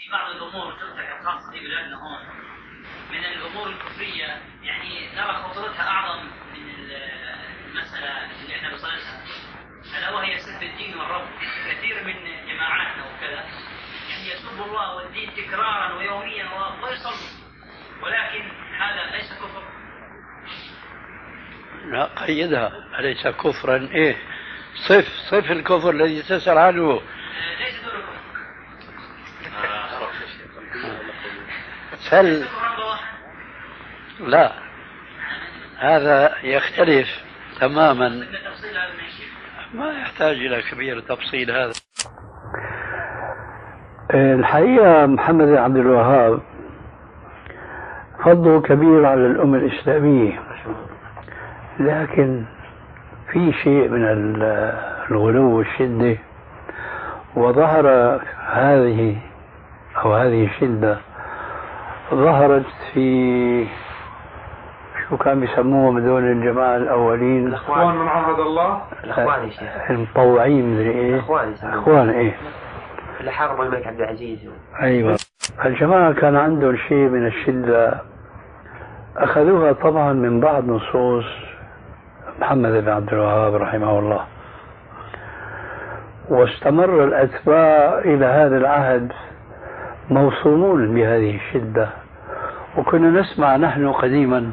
في بعض الأمور ترتكب خاصة في بلادنا هون من الأمور الكفرية، يعني نرى خطورتها أعظم من المسألة اللي احنا بصددها، ألا وهي سب الدين والرب. كثير من جماعاتنا وكذا يعني يسب الله والدين تكرارا ويوميا ويصلي، ولكن هذا ليس كفر. لا، قيدها، أليس كفرا؟ إيه، صف الكفر الذي تسأل عنه. ليس دون كفر. لا، هذا يختلف تماما، ما يحتاج إلى كبير تفصيل. هذا الحقيقة محمد بن عبد الوهاب فضله كبير على الأمة الإسلامية، لكن في شيء من الغلو والشدة، وظهر هذه الشدة ظهرت في شو كان بيسموهم هذول الجماعة الأولين، الأخوان من عهد الله، المطوعين مدري إيه، أخوان إيه اللي حاربوا الملك عبد العزيز. أيوة، الجماعة كان عندهم شيء من الشدة، أخذوها طبعا من بعض نصوص محمد بن عبد الوهاب رحمه الله، واستمر الأتباع إلى هذا العهد موصومون بهذه الشدة. وكنا نسمع نحن قديما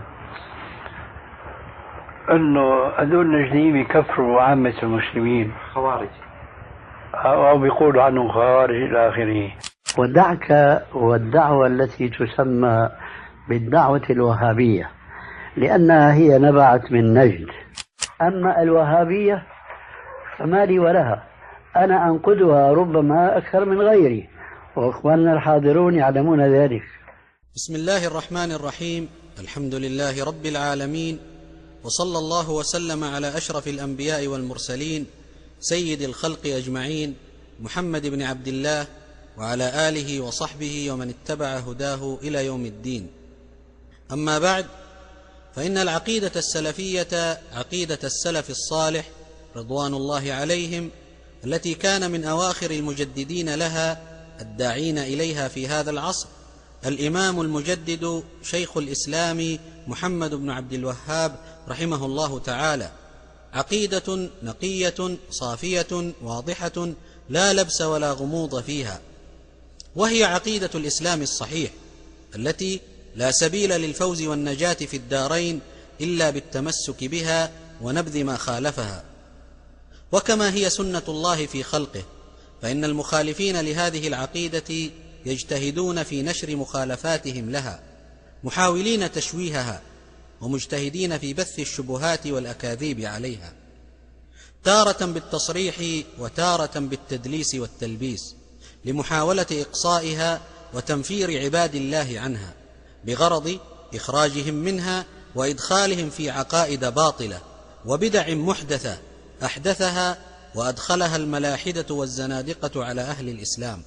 أنه هذول النجديين يكفروا عامة المسلمين، خوارج، أو بيقولوا عنهم خوارج إلى آخره. ودعك والدعوة التي تسمى بالدعوة الوهابية، لأنها هي نبعت من نجد. أما الوهابية فما لي ولها، أنا أنقدها ربما أكثر من غيري، وإخواننا الحاضرون يعلمون ذلك. بسم الله الرحمن الرحيم، الحمد لله رب العالمين، وصلى الله وسلم على أشرف الأنبياء والمرسلين سيد الخلق أجمعين محمد بن عبد الله وعلى آله وصحبه ومن اتبع هداه إلى يوم الدين. أما بعد، فإن العقيدة السلفية عقيدة السلف الصالح رضوان الله عليهم، التي كان من أواخر المجددين لها الداعين إليها في هذا العصر الإمام المجدد شيخ الإسلام محمد بن عبد الوهاب رحمه الله تعالى، عقيدة نقية صافية واضحة لا لبس ولا غموض فيها، وهي عقيدة الإسلام الصحيح التي لا سبيل للفوز والنجاة في الدارين إلا بالتمسك بها ونبذ ما خالفها. وكما هي سنة الله في خلقه، فإن المخالفين لهذه العقيدة يجتهدون في نشر مخالفاتهم لها، محاولين تشويهها ومجتهدين في بث الشبهات والأكاذيب عليها، تارة بالتصريح وتارة بالتدليس والتلبيس، لمحاولة إقصائها وتنفير عباد الله عنها، بغرض إخراجهم منها وإدخالهم في عقائد باطلة وبدع محدثة أحدثها وأدخلها الملاحدة والزنادقة على أهل الإسلام.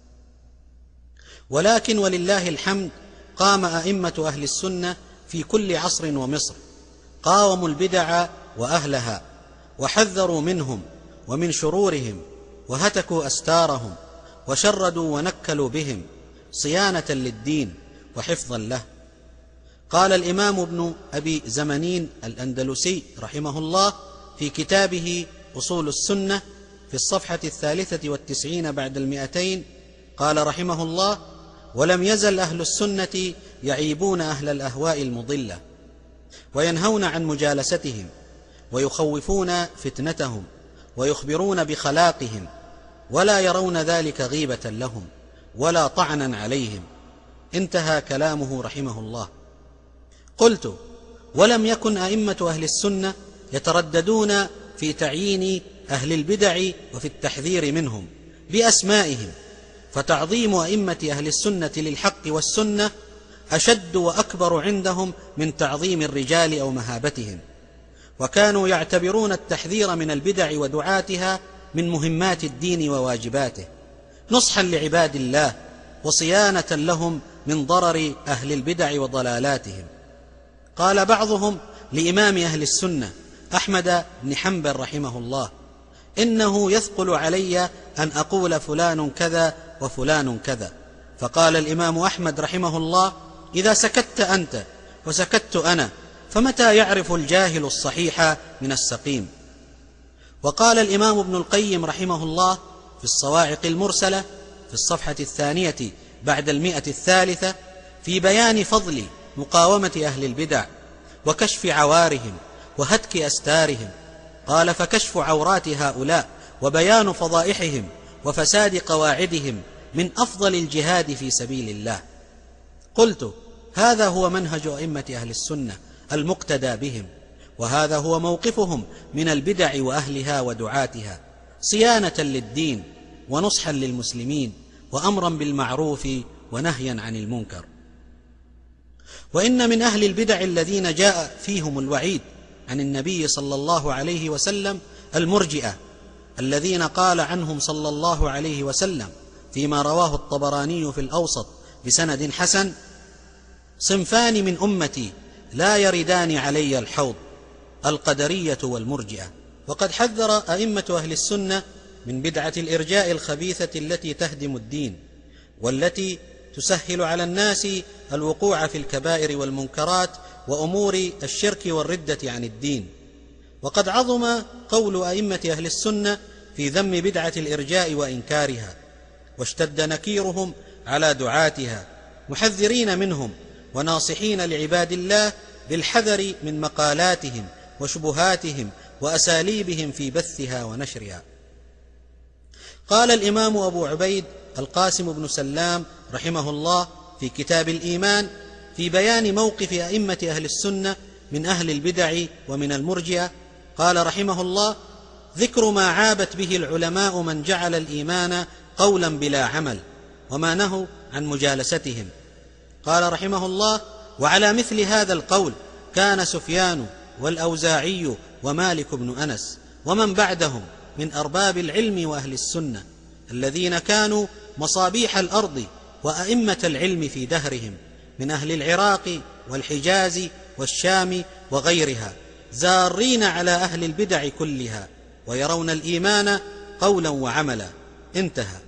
ولكن ولله الحمد قام أئمة أهل السنة في كل عصر ومصر، قاوموا البدع وأهلها، وحذروا منهم ومن شرورهم، وهتكوا أستارهم، وشردوا ونكلوا بهم صيانة للدين وحفظا له. قال الإمام ابن أبي زمنين الأندلسي رحمه الله في كتابه أصول السنة في الصفحة 93 بعد 200، قال رحمه الله: ولم يزل أهل السنة يعيبون أهل الأهواء المضلة، وينهون عن مجالستهم، ويخوفون فتنتهم، ويخبرون بخلاقهم، ولا يرون ذلك غيبة لهم ولا طعنا عليهم. انتهى كلامه رحمه الله. قلت: ولم يكن أئمة أهل السنة يترددون في تعيين أهل البدع وفي التحذير منهم بأسمائهم، فتعظيم أئمة أهل السنة للحق والسنة أشد وأكبر عندهم من تعظيم الرجال أو مهابتهم، وكانوا يعتبرون التحذير من البدع ودعاتها من مهمات الدين وواجباته، نصحا لعباد الله وصيانة لهم من ضرر أهل البدع وضلالاتهم. قال بعضهم لإمام أهل السنة أحمد بن حنبل رحمه الله: إنه يثقل علي أن أقول فلان كذا وفلان كذا، فقال الإمام أحمد رحمه الله: إذا سكت أنت وسكت أنا فمتى يعرف الجاهل الصحيح من السقيم؟ وقال الإمام ابن القيم رحمه الله في الصواعق المرسلة في الصفحة 2 بعد 103 في بيان فضل مقاومة أهل البدع وكشف عوارهم وهتك أستارهم، قال: فكشف عورات هؤلاء وبيان فضائحهم وفساد قواعدهم من أفضل الجهاد في سبيل الله. قلت: هذا هو منهج أئمة أهل السنة المقتدى بهم، وهذا هو موقفهم من البدع وأهلها ودعاتها، صيانة للدين ونصحا للمسلمين وأمرا بالمعروف ونهيا عن المنكر. وإن من أهل البدع الذين جاء فيهم الوعيد عن النبي صلى الله عليه وسلم المرجئة، الذين قال عنهم صلى الله عليه وسلم فيما رواه الطبراني في الأوسط بسند حسن: صنفان من أمتي لا يردان علي الحوض، القدرية والمرجئة. وقد حذر أئمة أهل السنة من بدعة الإرجاء الخبيثة التي تهدم الدين والتي تسهل على الناس الوقوع في الكبائر والمنكرات وأمور الشرك والردة عن الدين. وقد عظم قول أئمة أهل السنة في ذم بدعة الإرجاء وإنكارها، واشتد نكيرهم على دعاتها، محذرين منهم وناصحين لعباد الله بالحذر من مقالاتهم وشبهاتهم وأساليبهم في بثها ونشرها. قال الإمام أبو عبيد القاسم بن سلام رحمه الله في كتاب الإيمان في بيان موقف أئمة أهل السنة من أهل البدع ومن المرجئة، قال رحمه الله: ذكر ما عابت به العلماء من جعل الإيمان قولا بلا عمل وما نهوا عن مجالستهم. قال رحمه الله: وعلى مثل هذا القول كان سفيان والأوزاعي ومالك بن أنس ومن بعدهم من أرباب العلم وأهل السنة، الذين كانوا مصابيح الأرض وأئمة العلم في دهرهم، من أهل العراق والحجاز والشام وغيرها، زارين على أهل البدع كلها، ويرون الإيمان قولا وعملا. انتهى.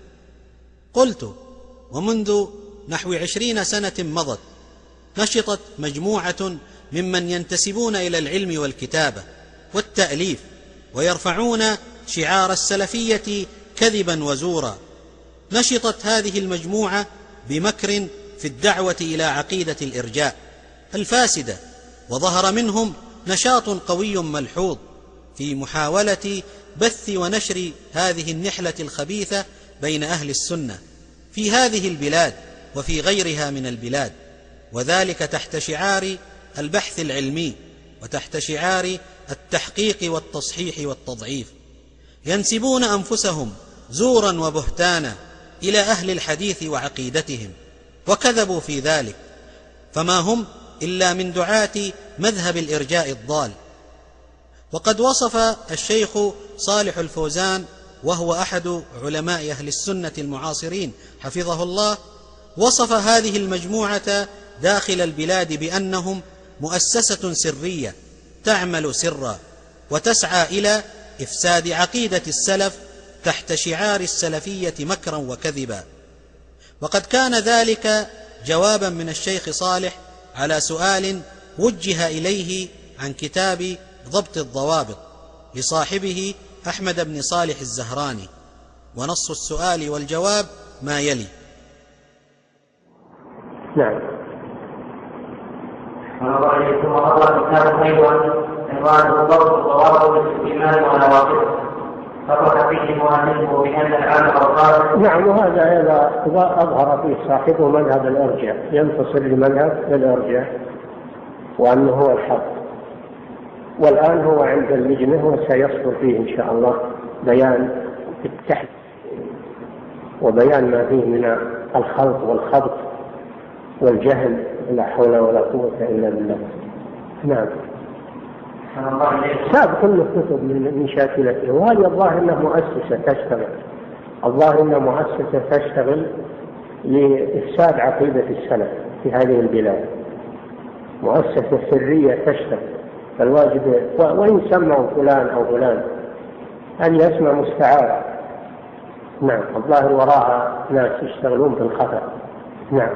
قلت: ومنذ نحو 20 سنة مضت نشطت مجموعة ممن ينتسبون إلى العلم والكتابة والتأليف ويرفعون شعار السلفية كذبا وزورا. نشطت هذه المجموعة بمكر في الدعوة إلى عقيدة الإرجاء الفاسدة، وظهر منهم نشاط قوي ملحوظ في محاولة بث ونشر هذه النحلة الخبيثة بين أهل السنة في هذه البلاد وفي غيرها من البلاد، وذلك تحت شعار البحث العلمي وتحت شعار التحقيق والتصحيح والتضعيف. ينسبون أنفسهم زورا وبهتانا إلى أهل الحديث وعقيدتهم، وكذبوا في ذلك، فما هم إلا من دعاة مذهب الإرجاء الضال. وقد وصف الشيخ صالح الفوزان، وهو أحد علماء أهل السنة المعاصرين حفظه الله، وصف هذه المجموعة داخل البلاد بأنهم مؤسسة سرية تعمل سرا وتسعى إلى إفساد عقيدة السلف تحت شعار السلفية مكرا وكذبا. وقد كان ذلك جوابا من الشيخ صالح على سؤال وجه إليه عن كتاب ضبط الضوابط لصاحبه أحمد بن صالح الزهراني، ونص السؤال والجواب ما يلي. نعم. وهو كتاب أيضا عنوانه ضبط الضوابط الاستئمان ونواقضه، صرح فيه مؤلفه بأن العام أوقات. نعم، وهذا إذا أظهر فيه صاحبه مذهب الإرجاء ينتصر لمذهب الإرجاء وأنه هو الحق، والآن هو عند اللجنة وسيصدر فيه إن شاء الله بيان التحت وبيان ما فيه من الخلط والخبط والجهل، لا حول ولا قوة إلا بالله. نعم. ساب كل الكتب من شاكلته، وهذه الظاهر أنها مؤسسة تشتغل، الظاهر أنها مؤسسة تشتغل لإفساد عقيدة السلف في هذه البلاد، مؤسسة سرية تشتغل. فالواجب وإن سموا فلان أو فلان أن يسمى مستعار. نعم، الظاهر وراء ناس يشتغلون في الخطأ. نعم.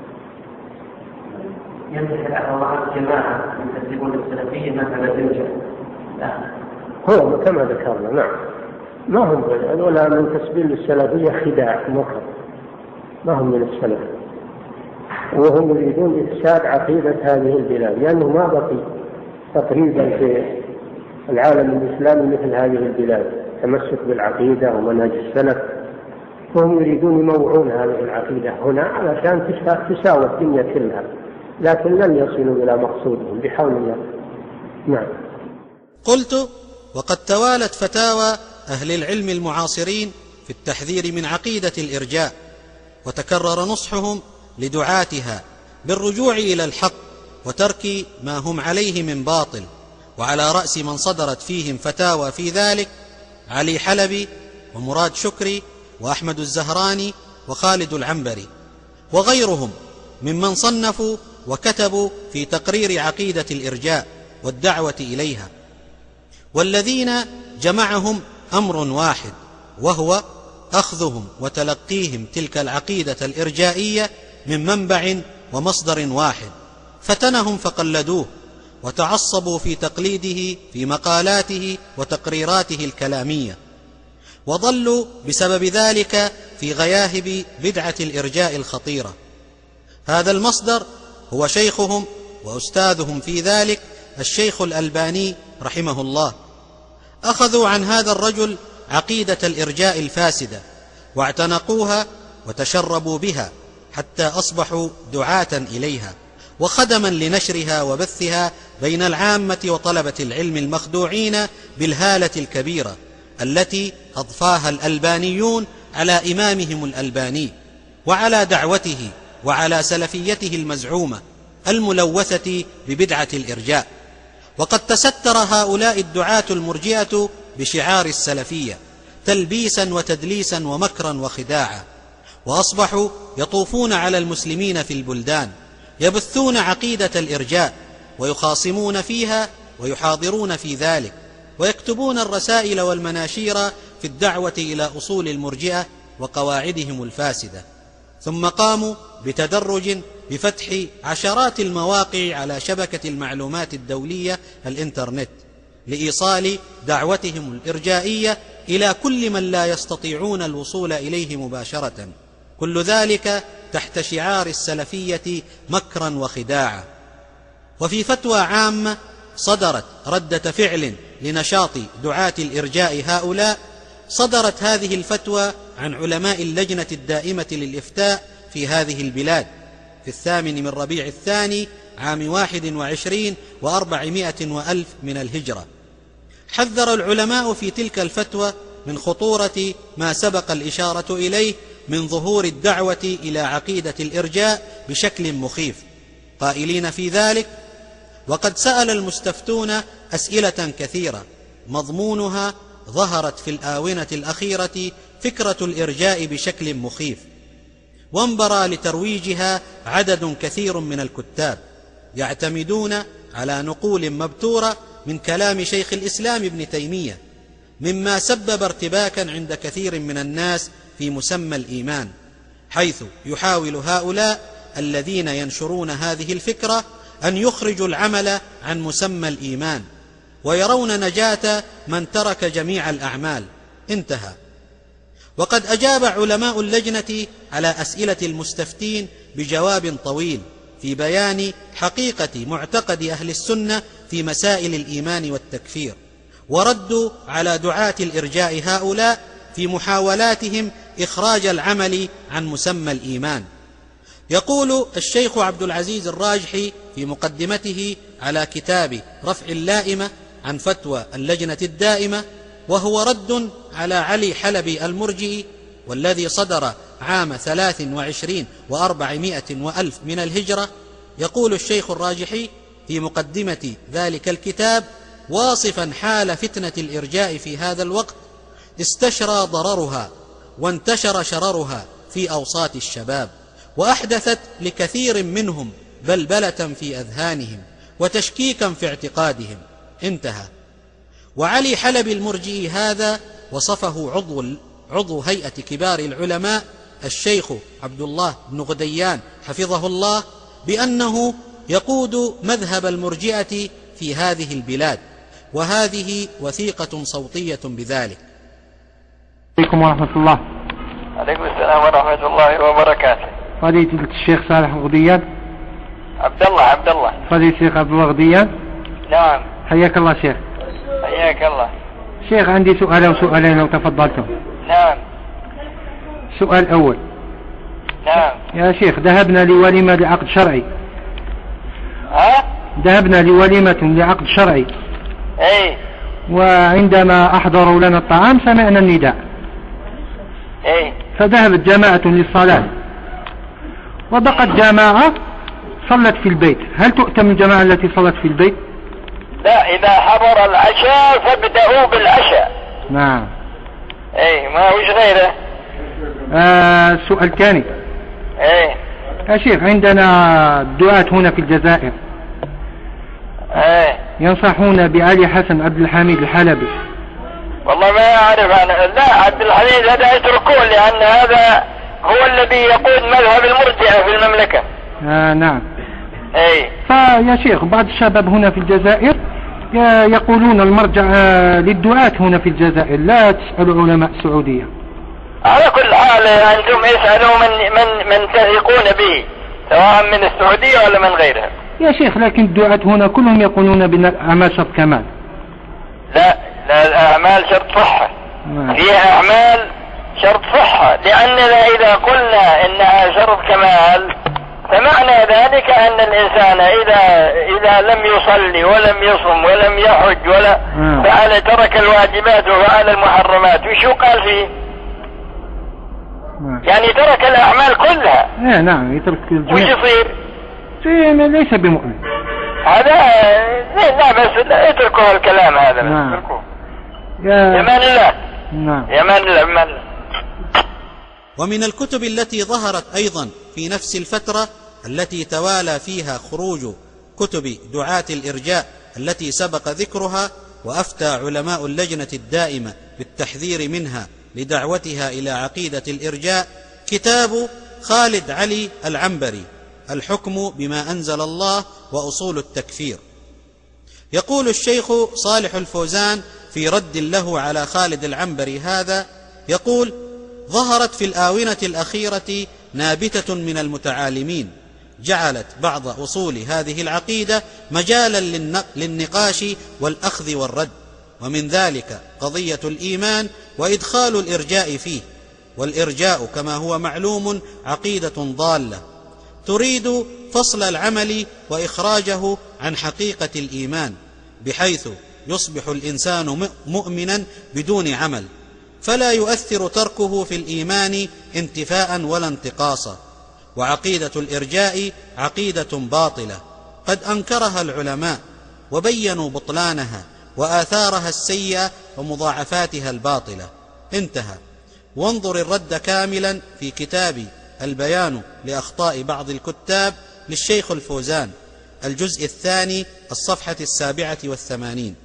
يمسك على الجماعة يكذبون السلفية مثل الرجال. هو كما ذكرنا. نعم. ما هم ولا منتسبين للسلفية، خداع مكر، ما هم من السلف، وهم يريدون إفساد عقيدة هذه البلاد، لأنه ما بقي تقريبا في العالم الإسلامي مثل هذه البلاد تمسك بالعقيدة ومنهج السلف، وهم يريدون يموعون هذه العقيدة هنا علشان تساوى الدنيا كلها، لكن لن يصلوا إلى مقصودهم بحول الله. نعم. قلت: وقد توالت فتاوى أهل العلم المعاصرين في التحذير من عقيدة الإرجاء، وتكرر نصحهم لدعاتها بالرجوع إلى الحق وترك ما هم عليه من باطل، وعلى رأس من صدرت فيهم فتاوى في ذلك علي حلبي ومراد شكري وأحمد الزهراني وخالد العنبري وغيرهم ممن صنفوا وكتبوا في تقرير عقيدة الإرجاء والدعوة إليها، والذين جمعهم أمر واحد، وهو أخذهم وتلقيهم تلك العقيدة الإرجائية من منبع ومصدر واحد، فتنهم فقلدوه وتعصبوا في تقليده في مقالاته وتقريراته الكلامية، وضلوا بسبب ذلك في غياهب بدعة الإرجاء الخطيرة. هذا المصدر هو شيخهم وأستاذهم في ذلك الشيخ الألباني رحمه الله. أخذوا عن هذا الرجل عقيدة الإرجاء الفاسدة واعتنقوها وتشربوا بها حتى أصبحوا دعاة إليها وخدما لنشرها وبثها بين العامة وطلبة العلم المخدوعين بالهالة الكبيرة التي أضفاها الألبانيون على إمامهم الألباني وعلى دعوته وعلى سلفيته المزعومة الملوثة ببدعة الإرجاء. وقد تستر هؤلاء الدعاة المرجئة بشعار السلفية تلبيسا وتدليسا ومكرا وخداعا، وأصبحوا يطوفون على المسلمين في البلدان يبثون عقيدة الإرجاء ويخاصمون فيها ويحاضرون في ذلك، ويكتبون الرسائل والمناشير في الدعوة إلى أصول المرجئة وقواعدهم الفاسدة. ثم قاموا بتدرج بفتح عشرات المواقع على شبكة المعلومات الدولية الإنترنت لإيصال دعوتهم الإرجائية إلى كل من لا يستطيعون الوصول إليه مباشرة، كل ذلك تحت شعار السلفية مكرا وخداعا. وفي فتوى عامة صدرت ردة فعل لنشاط دعاة الإرجاء هؤلاء، صدرت هذه الفتوى عن علماء اللجنة الدائمة للإفتاء في هذه البلاد في 8 من ربيع الثاني عام 21 و400 وألف من الهجرة. حذر العلماء في تلك الفتوى من خطورة ما سبق الإشارة إليه من ظهور الدعوة إلى عقيدة الإرجاء بشكل مخيف، قائلين في ذلك: وقد سأل المستفتون أسئلة كثيرة مضمونها ظهرت في الآونة الأخيرة فكرة الإرجاء بشكل مخيف، وانبرى لترويجها عدد كثير من الكتاب يعتمدون على نقول مبتورة من كلام شيخ الإسلام ابن تيمية، مما سبب ارتباكا عند كثير من الناس في مسمى الإيمان، حيث يحاول هؤلاء الذين ينشرون هذه الفكرة أن يخرجوا العمل عن مسمى الإيمان، ويرون نجاة من ترك جميع الأعمال. انتهى. وقد أجاب علماء اللجنة على أسئلة المستفتين بجواب طويل في بيان حقيقة معتقد أهل السنة في مسائل الإيمان والتكفير، وردوا على دعاة الإرجاء هؤلاء في محاولاتهم إخراج العمل عن مسمى الإيمان. يقول الشيخ عبد العزيز الراجحي في مقدمته على كتاب رفع اللائمة عن فتوى اللجنة الدائمة، وهو رد على علي حلبي المرجئي والذي صدر عام 23 و400 وألف من الهجرة، يقول الشيخ الراجحي في مقدمة ذلك الكتاب واصفا حال فتنة الإرجاء في هذا الوقت: استشرى ضررها وانتشر شررها في أوساط الشباب، وأحدثت لكثير منهم بلبلة في أذهانهم وتشكيكا في اعتقادهم. انتهى. وعلي حلبي المرجئي هذا وصفه عضو هيئة كبار العلماء الشيخ عبد الله بن غديان حفظه الله بأنه يقود مذهب المرجئة في هذه البلاد، وهذه وثيقة صوتية بذلك. عليكم ورحمة الله. عليكم السلام ورحمة الله وبركاته. فضيلة الشيخ صالح الغديان. عبد الله. فضيلة الشيخ عبد الله الغديان. نعم. حياك الله شيخ. حياك الله. شيخ عندي سؤال أو سؤالين لو تفضلتم. نعم. سؤال أول. نعم. يا شيخ ذهبنا لوليمة لعقد شرعي. ذهبنا لوليمة لعقد شرعي. اي. وعندما أحضروا لنا الطعام سمعنا النداء. اي. فذهبت جماعة للصلاة وبقت جماعة صلت في البيت، هل تؤتم الجماعة التي صلت في البيت؟ لا، إذا حضر العشاء فابدأوا بالعشاء. نعم. اي، ما وش غيره. سؤال ثاني. اي. يا شيخ عندنا دعاة هنا في الجزائر. اي. ينصحون بعلي حسن عبد الحميد الحلبي. والله ما أعرف أنا. لا، عبد الحميد هذا اتركوه، لأن هذا هو الذي يقود مذهب المرجئة في المملكة. نعم. اي. فيا شيخ بعض الشباب هنا في الجزائر يقولون المرجع للدعاة هنا في الجزائر لا تسألوا علماء السعودية. على كل حال أنتم اسألوا من تثقون به، سواء من السعودية ولا من غيرها. يا شيخ لكن الدعاة هنا كلهم يقولون بأن الأعمال شرط كمال. لا، الأعمال شرط صحة. فيها أعمال شرط صحة، لأننا إذا قلنا إنها شرط كمال فمعنى ذلك أن الإنسان إذا لم يصلي ولم يصم ولم يحج ولا فعل ترك الواجبات وفعل المحرمات، وشو قال فيه؟ يعني ترك الأعمال كلها. نعم، يترك الجميع. وش يصير؟ ليس بمؤمن. هذا لا، بس اتركوا الكلام هذا. نعم. اتركوه. يمان الله. نعم. يمان الله. ومن الكتب التي ظهرت أيضا في نفس الفترة التي توالى فيها خروج كتب دعاة الإرجاء التي سبق ذكرها، وأفتى علماء اللجنة الدائمة بالتحذير منها لدعوتها إلى عقيدة الإرجاء، كتاب خالد علي العنبري الحكم بما أنزل الله وأصول التكفير. يقول الشيخ صالح الفوزان في رد له على خالد العنبري هذا، يقول: ظهرت في الآونة الأخيرة نابتة من المتعالمين جعلت بعض أصول هذه العقيدة مجالا للنقاش والأخذ والرد، ومن ذلك قضية الإيمان وإدخال الإرجاء فيه. والإرجاء كما هو معلوم عقيدة ضالة تريد فصل العمل وإخراجه عن حقيقة الإيمان، بحيث يصبح الإنسان مؤمنا بدون عمل، فلا يؤثر تركه في الإيمان انتفاء ولا انتقاصا. وعقيدة الإرجاء عقيدة باطلة قد أنكرها العلماء وبينوا بطلانها وآثارها السيئة ومضاعفاتها الباطلة. انتهى. وانظر الرد كاملا في كتاب البيان لأخطاء بعض الكتاب للشيخ الفوزان، الجزء الثاني، الصفحة 87.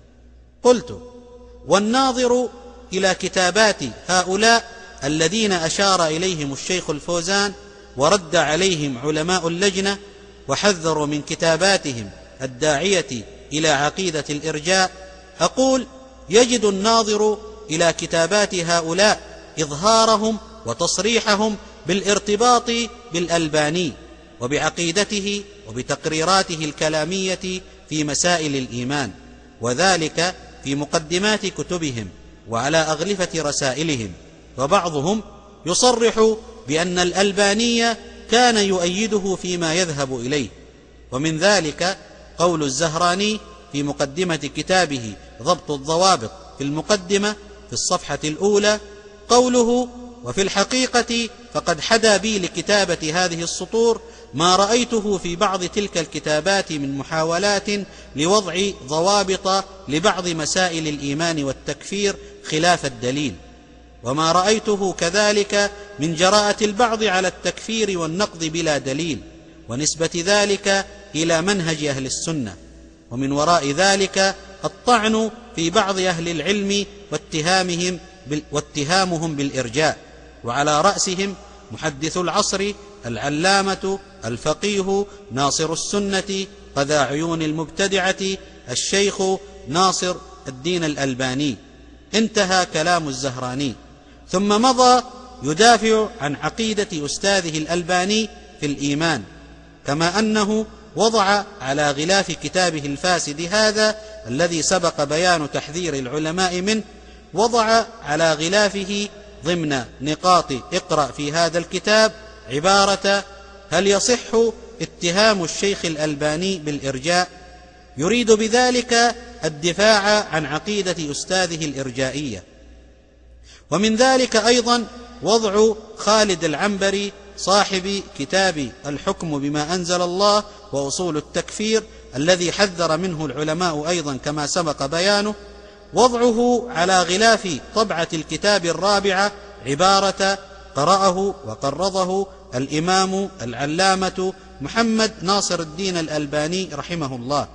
قلت: والناظر إلى كتابات هؤلاء الذين أشار إليهم الشيخ الفوزان ورد عليهم علماء اللجنة وحذروا من كتاباتهم الداعية إلى عقيدة الإرجاء، أقول: يجد الناظر إلى كتابات هؤلاء إظهارهم وتصريحهم بالارتباط بالألباني وبعقيدته وبتقريراته الكلامية في مسائل الإيمان، وذلك في مقدمات كتبهم وعلى أغلفة رسائلهم. وبعضهم يصرح بأن الألباني كان يؤيده فيما يذهب إليه، ومن ذلك قول الزهراني في مقدمة كتابه ضبط الضوابط في المقدمة في الصفحة الأولى، قوله: وفي الحقيقة فقد حدا بي لكتابة هذه السطور ما رأيته في بعض تلك الكتابات من محاولات لوضع ضوابط لبعض مسائل الإيمان والتكفير خلاف الدليل، وما رأيته كذلك من جراءة البعض على التكفير والنقض بلا دليل، ونسبة ذلك إلى منهج أهل السنة، ومن وراء ذلك الطعن في بعض أهل العلم واتهامهم بالإرجاء، وعلى رأسهم محدث العصر العلامة الفقيه ناصر السنة قذا عيون المبتدعة الشيخ ناصر الدين الألباني. انتهى كلام الزهراني. ثم مضى يدافع عن عقيدة أستاذه الألباني في الإيمان، كما أنه وضع على غلاف كتابه الفاسد هذا الذي سبق بيان تحذير العلماء منه، وضع على غلافه ضمن نقاط اقرأ في هذا الكتاب عبارة: هل يصح اتهام الشيخ الألباني بالإرجاء؟ يريد بذلك الدفاع عن عقيدة أستاذه الإرجائية. ومن ذلك أيضا وضع خالد العنبري صاحب كتاب الحكم بما أنزل الله وأصول التكفير الذي حذر منه العلماء أيضا كما سبق بيانه، وضعه على غلاف طبعة الكتاب الرابعة عبارة: قرأه وقرضه الإمام العلامة محمد ناصر الدين الألباني رحمه الله.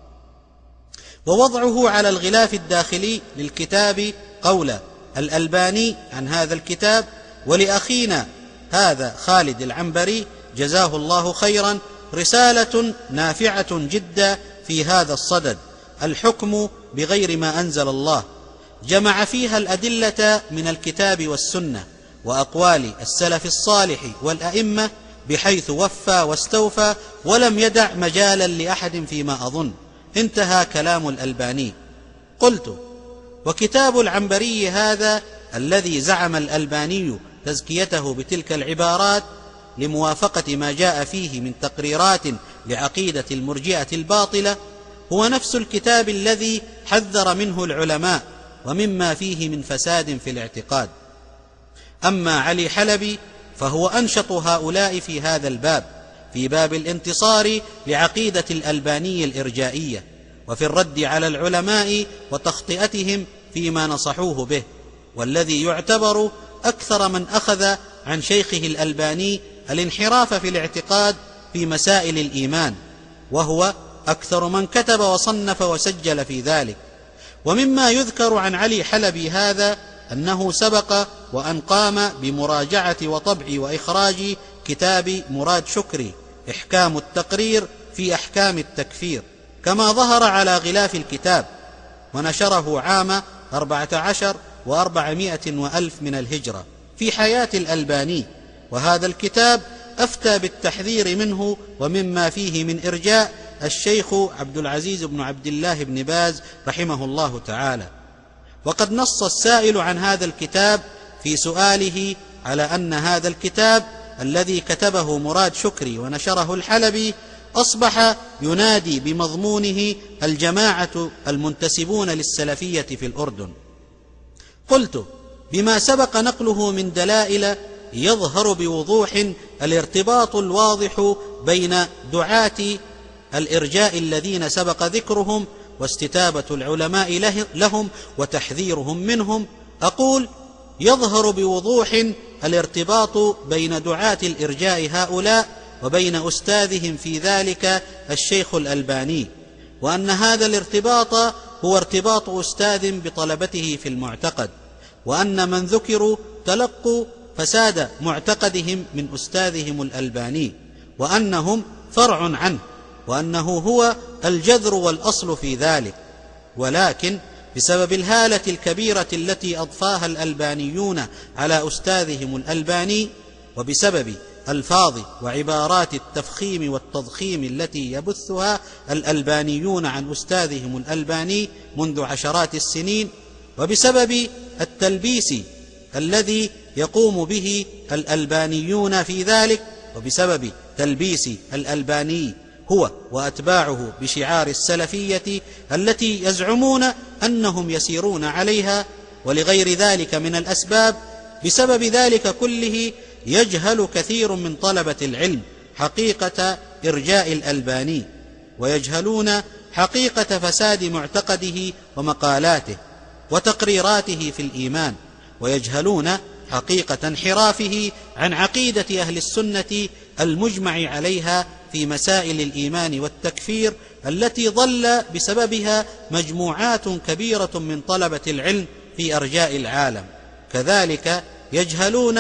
ووضعه على الغلاف الداخلي للكتاب قول الألباني عن هذا الكتاب: ولأخينا هذا خالد العنبري جزاه الله خيرا رسالة نافعة جدا في هذا الصدد، الحكم بغير ما أنزل الله، جمع فيها الأدلة من الكتاب والسنة وأقوال السلف الصالح والأئمة بحيث وفى واستوفى ولم يدع مجالا لأحد فيما أظن. انتهى كلام الألباني. قلت: وكتاب العنبري هذا الذي زعم الألباني تزكيته بتلك العبارات لموافقة ما جاء فيه من تقريرات لعقيدة المرجئة الباطلة هو نفس الكتاب الذي حذر منه العلماء ومما فيه من فساد في الاعتقاد. أما علي حلبي فهو أنشط هؤلاء في هذا الباب، في باب الانتصار لعقيدة الألباني الإرجائية وفي الرد على العلماء وتخطئتهم فيما نصحوه به، والذي يعتبر أكثر من أخذ عن شيخه الألباني الانحراف في الاعتقاد في مسائل الإيمان، وهو أكثر من كتب وصنف وسجل في ذلك. ومما يذكر عن علي حلبي هذا أنه سبق وأن قام بمراجعة وطبع وإخراج كتاب مراد شكري إحكام التقرير في أحكام التكفير كما ظهر على غلاف الكتاب، ونشره عام 14 و400 وألف من الهجرة في حياة الألباني. وهذا الكتاب أفتى بالتحذير منه ومما فيه من إرجاء الشيخ عبد العزيز بن عبد الله بن باز رحمه الله تعالى. وقد نص السائل عن هذا الكتاب في سؤاله على أن هذا الكتاب الذي كتبه مراد شكري ونشره الحلبي أصبح ينادي بمضمونه الجماعة المنتسبون للسلفية في الأردن. قلت: بما سبق نقله من دلائل يظهر بوضوح الارتباط الواضح بين دعاة الإرجاء الذين سبق ذكرهم واستتابة العلماء لهم وتحذيرهم منهم. أقول: يظهر بوضوح الارتباط بين دعاة الإرجاء هؤلاء وبين أستاذهم في ذلك الشيخ الألباني، وأن هذا الارتباط هو ارتباط أستاذ بطلبته في المعتقد، وأن من ذكروا تلقوا فساد معتقدهم من أستاذهم الألباني، وأنهم فرع عنه، وأنه هو الجذر والأصل في ذلك. ولكن بسبب الهالة الكبيرة التي أضفاها الألبانيون على أستاذهم الألباني، وبسبب ألفاظ وعبارات التفخيم والتضخيم التي يبثها الألبانيون عن أستاذهم الألباني منذ عشرات السنين، وبسبب التلبيس الذي يقوم به الألبانيون في ذلك، وبسبب تلبيس الألباني هو وأتباعه بشعار السلفية التي يزعمون أنهم يسيرون عليها، ولغير ذلك من الأسباب، بسبب ذلك كله يجهل كثير من طلبة العلم حقيقة إرجاء الألباني، ويجهلون حقيقة فساد معتقده ومقالاته وتقريراته في الإيمان، ويجهلون حقيقة انحرافه عن عقيدة أهل السنة المجمع عليها في مسائل الإيمان والتكفير التي ضل بسببها مجموعات كبيرة من طلبة العلم في أرجاء العالم. كذلك يجهلون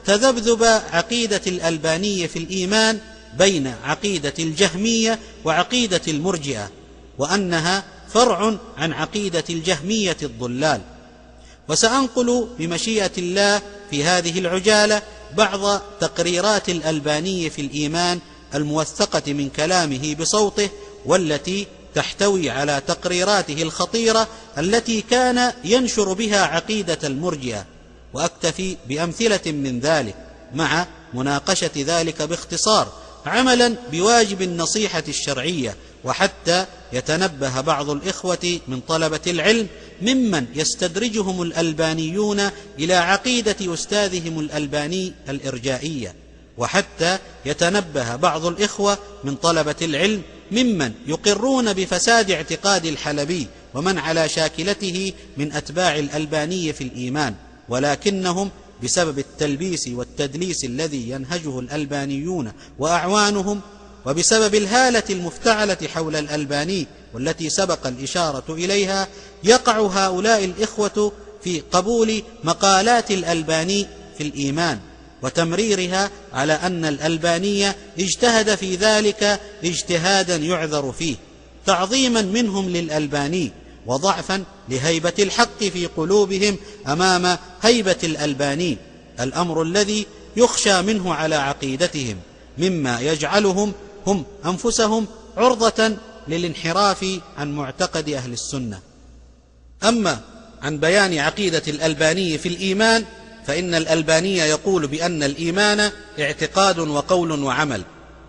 تذبذب عقيدة الألبانية في الإيمان بين عقيدة الجهمية وعقيدة المرجئة، وأنها فرع عن عقيدة الجهمية الضلال. وسأنقل بمشيئة الله في هذه العجالة بعض تقريرات الألباني في الإيمان الموثقة من كلامه بصوته، والتي تحتوي على تقريراته الخطيرة التي كان ينشر بها عقيدة المرجئة، وأكتفي بأمثلة من ذلك مع مناقشة ذلك باختصار عملا بواجب النصيحة الشرعية، وحتى يتنبه بعض الإخوة من طلبة العلم ممن يستدرجهم الألبانيون إلى عقيدة أستاذهم الألباني الإرجائية، وحتى يتنبه بعض الإخوة من طلبة العلم ممن يقرون بفساد اعتقاد الحلبي ومن على شاكلته من أتباع الألباني في الإيمان، ولكنهم بسبب التلبيس والتدليس الذي ينهجه الألبانيون وأعوانهم، وبسبب الهالة المفتعلة حول الألباني والتي سبق الإشارة إليها، يقع هؤلاء الإخوة في قبول مقالات الألباني في الإيمان وتمريرها على أن الألباني اجتهد في ذلك اجتهادا يعذر فيه، تعظيما منهم للألباني وضعفا لهيبة الحق في قلوبهم أمام هيبة الألباني، الأمر الذي يخشى منه على عقيدتهم، مما يجعلهم هم أنفسهم عرضة للانحراف عن معتقد أهل السنة. أما عن بيان عقيدة الألباني في الإيمان، فإن الألباني يقول بأن الإيمان اعتقاد وقول وعمل،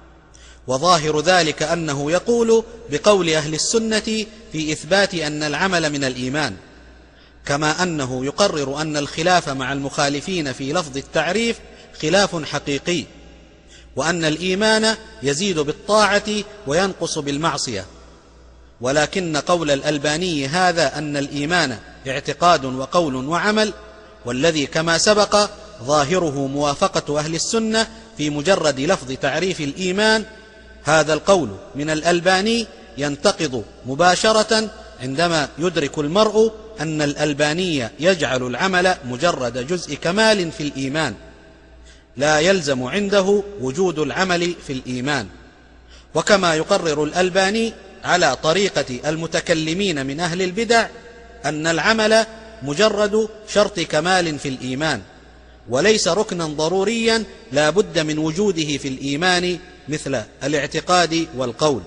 وظاهر ذلك أنه يقول بقول أهل السنة في إثبات أن العمل من الإيمان، كما أنه يقرر أن الخلاف مع المخالفين في لفظ التعريف خلاف حقيقي، وأن الإيمان يزيد بالطاعة وينقص بالمعصية. ولكن قول الألباني هذا أن الإيمان اعتقاد وقول وعمل، والذي كما سبق ظاهره موافقة أهل السنة في مجرد لفظ تعريف الإيمان، هذا القول من الألباني ينتقض مباشرة عندما يدرك المرء أن الألباني يجعل العمل مجرد جزء كمال في الإيمان، لا يلزم عنده وجود العمل في الإيمان. وكما يقرر الألباني على طريقة المتكلمين من أهل البدع أن العمل مجرد شرط كمال في الإيمان، وليس ركنا ضروريا لا بد من وجوده في الإيمان مثل الاعتقاد والقول.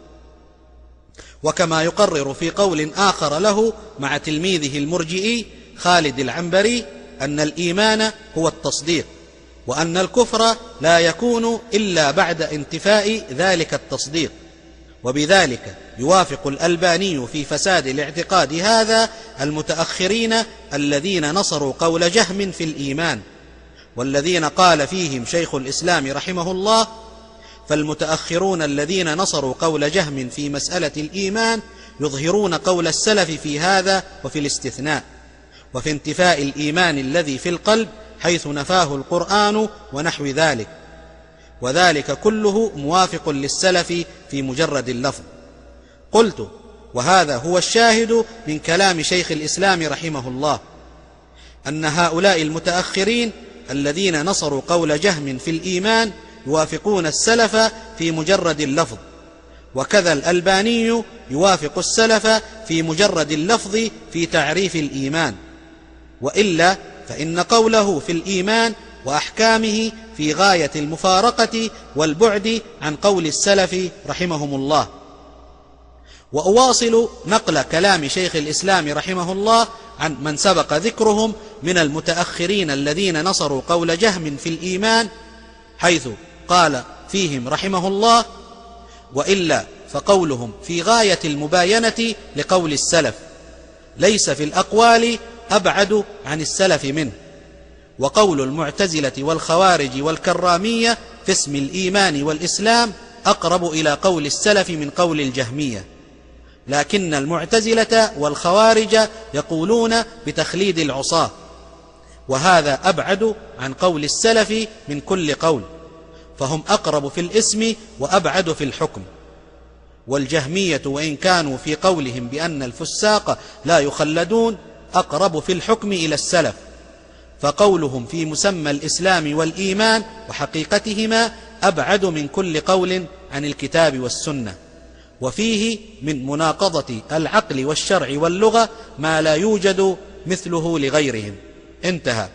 وكما يقرر في قول آخر له مع تلميذه المرجئي خالد العنبري أن الإيمان هو التصديق، وأن الكفر لا يكون إلا بعد انتفاء ذلك التصديق، وبذلك يوافق الألباني في فساد الاعتقاد هذا المتأخرين الذين نصروا قول جهم في الإيمان، والذين قال فيهم شيخ الإسلام رحمه الله: فالمتأخرون الذين نصروا قول جهم في مسألة الإيمان يظهرون قول السلف في هذا وفي الاستثناء، وفي انتفاء الإيمان الذي في القلب حيث نفاه القرآن ونحو ذلك، وذلك كله موافق للسلف في مجرد اللفظ. قلت: وهذا هو الشاهد من كلام شيخ الإسلام رحمه الله، أن هؤلاء المتأخرين الذين نصروا قول جهم في الإيمان يوافقون السلف في مجرد اللفظ، وكذا الألباني يوافق السلف في مجرد اللفظ في تعريف الإيمان، وإلا فإن قوله في الإيمان وأحكامه في غاية المفارقة والبعد عن قول السلف رحمهم الله. وأواصل نقل كلام شيخ الإسلام رحمه الله عن من سبق ذكرهم من المتأخرين الذين نصروا قول جهم في الإيمان، حيث قال فيهم رحمه الله: وإلا فقولهم في غاية المباينة لقول السلف، ليس في الأقوال أبعد عن السلف منه. وقول المعتزلة والخوارج والكرامية في اسم الإيمان والإسلام أقرب إلى قول السلف من قول الجهمية، لكن المعتزلة والخوارج يقولون بتخليد العصاة، وهذا أبعد عن قول السلف من كل قول، فهم أقرب في الاسم وأبعد في الحكم. والجهمية وإن كانوا في قولهم بأن الفساق لا يخلدون أقرب في الحكم إلى السلف، فقولهم في مسمى الإسلام والإيمان وحقيقتهما أبعد من كل قول عن الكتاب والسنة، وفيه من مناقضة العقل والشرع واللغة ما لا يوجد مثله لغيرهم. انتهى.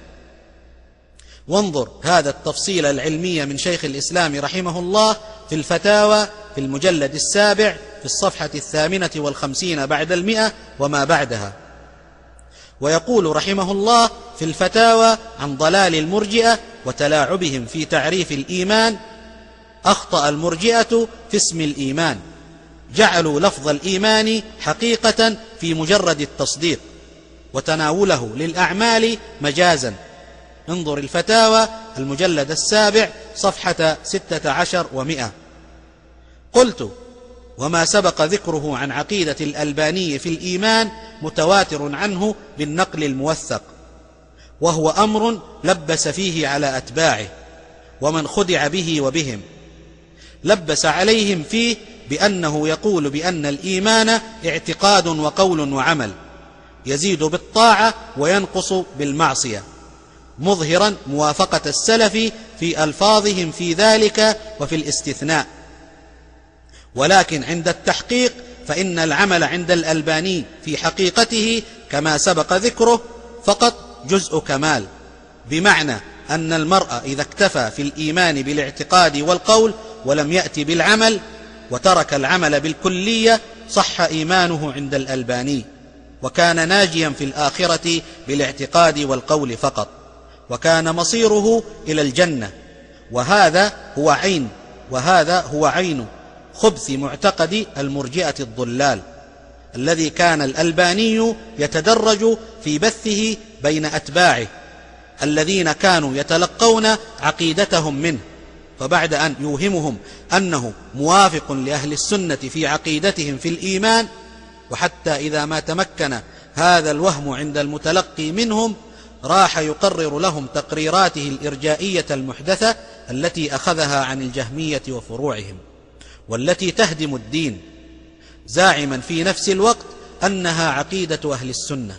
وانظر هذا التفصيل العلمي من شيخ الإسلام رحمه الله في الفتاوى في المجلد 7 في الصفحة 58 بعد 100 وما بعدها. ويقول رحمه الله في الفتاوى عن ضلال المرجئة وتلاعبهم في تعريف الإيمان: أخطأ المرجئة في اسم الإيمان، جعلوا لفظ الإيمان حقيقة في مجرد التصديق، وتناوله للأعمال مجازا. انظر الفتاوى المجلد 7 صفحة 16 و100. قلت: وما سبق ذكره عن عقيدة الألباني في الإيمان متواتر عنه بالنقل الموثق، وهو أمر لبس فيه على أتباعه ومن خدع به وبهم. لبس عليهم فيه بأنه يقول بأن الإيمان اعتقاد وقول وعمل، يزيد بالطاعة وينقص بالمعصية، مظهرا موافقة السلف في ألفاظهم في ذلك وفي الاستثناء. ولكن عند التحقيق فإن العمل عند الألباني في حقيقته كما سبق ذكره فقط جزء كمال، بمعنى أن المرء إذا اكتفى في الإيمان بالاعتقاد والقول ولم يأتي بالعمل وترك العمل بالكلية صح إيمانه عند الألباني، وكان ناجيا في الآخرة بالاعتقاد والقول فقط، وكان مصيره إلى الجنة. وهذا هو عين خبث معتقد المرجئة الضلال الذي كان الألباني يتدرج في بثه بين أتباعه الذين كانوا يتلقون عقيدتهم منه، فبعد أن يوهمهم أنه موافق لأهل السنة في عقيدتهم في الإيمان، وحتى إذا ما تمكن هذا الوهم عند المتلقي منهم راح يقرر لهم تقريراته الإرجائية المحدثة التي أخذها عن الجهمية وفروعهم، والتي تهدم الدين، زاعما في نفس الوقت أنها عقيدة أهل السنة.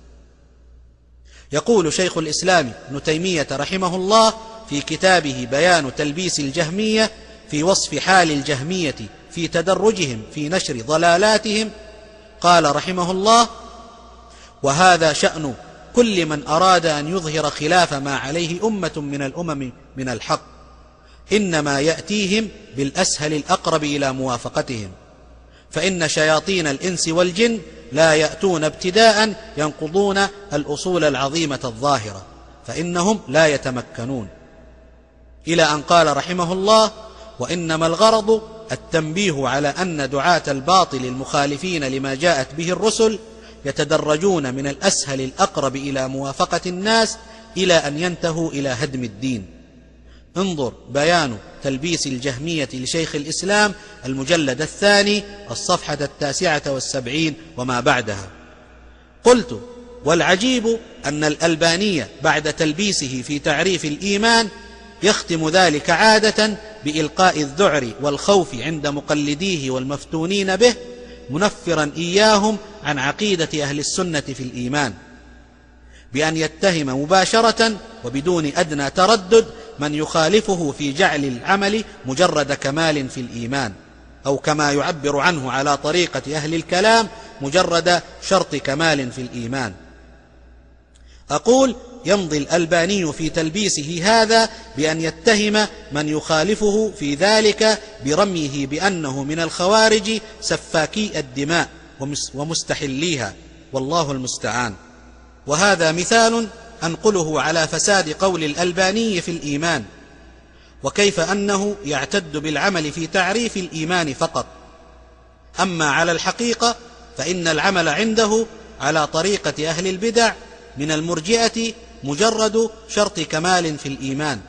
يقول شيخ الإسلام ابن تيمية رحمه الله في كتابه بيان تلبيس الجهمية في وصف حال الجهمية في تدرجهم في نشر ضلالاتهم، قال رحمه الله: وهذا شأن كل من أراد أن يظهر خلاف ما عليه أمة من الأمم من الحق، إنما يأتيهم بالأسهل الأقرب إلى موافقتهم، فإن شياطين الإنس والجن لا يأتون ابتداء ينقضون الأصول العظيمة الظاهرة، فإنهم لا يتمكنون. إلى أن قال رحمه الله: وإنما الغرض التنبيه على أن دعاة الباطل المخالفين لما جاءت به الرسل يتدرجون من الأسهل الأقرب إلى موافقة الناس إلى أن ينتهوا إلى هدم الدين. انظر بيان تلبيس الجهمية لشيخ الإسلام المجلد 2 الصفحة 79 وما بعدها. قلت: والعجيب أن الألباني بعد تلبيسه في تعريف الإيمان يختم ذلك عادة بإلقاء الذعر والخوف عند مقلديه والمفتونين به، منفرا إياهم عن عقيدة أهل السنة في الإيمان، بأن يتهم مباشرة وبدون أدنى تردد من يخالفه في جعل العمل مجرد كمال في الإيمان، أو كما يعبر عنه على طريقة أهل الكلام مجرد شرط كمال في الإيمان. أقول: يمضي الألباني في تلبيسه هذا بأن يتهم من يخالفه في ذلك برميه بأنه من الخوارج سفاكي الدماء ومستحليها، والله المستعان. وهذا مثال أنقله على فساد قول الألباني في الإيمان، وكيف أنه يعتد بالعمل في تعريف الإيمان فقط، أما على الحقيقة فإن العمل عنده على طريقة أهل البدع من المرجئة مجرد شرط كمال في الإيمان،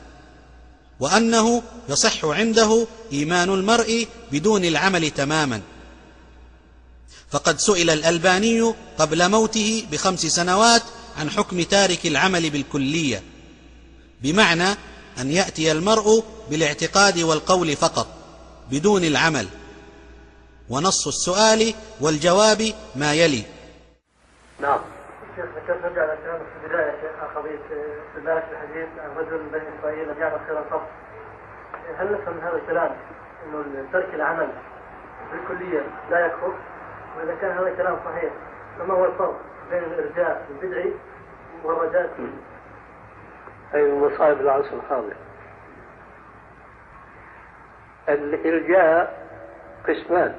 وأنه يصح عنده إيمان المرء بدون العمل تماما. فقد سئل الألباني قبل موته ب5 سنوات عن حكم تارك العمل بالكلية، بمعنى أن يأتي المرء بالاعتقاد والقول فقط بدون العمل، ونص السؤال والجواب ما يلي. نعم. شيخ ذكرت على كلام في البداية قضية ذلك الحديث عن رجل من بني إسرائيل لم يعمل خيرا قط. هل نفهم من هذا الكلام أنه ترك العمل بالكلية لا يكفر؟ وإذا كان هذا الكلام صحيح فما هو الفرق بين الإرجاء البدعي والرجاء فيه؟ أي مصائب العصر الحاضر. الإرجاء قسمان: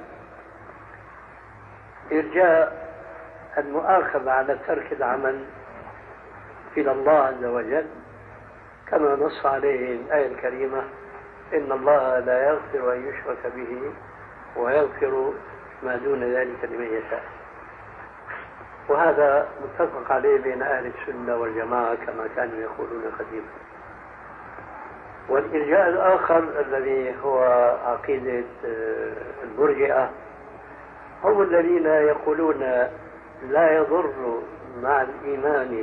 إرجاء المؤاخذة على ترك العمل إلى الله عز وجل كما نص عليه الآية الكريمة: إن الله لا يغفر أن يشرك به ويغفر ما دون ذلك لمن يشاء. وهذا متفق عليه بين أهل السنة والجماعة كما كانوا يقولون قديما. والإرجاء الآخر الذي هو عقيدة المرجئة هم الذين يقولون لا يضر مع الإيمان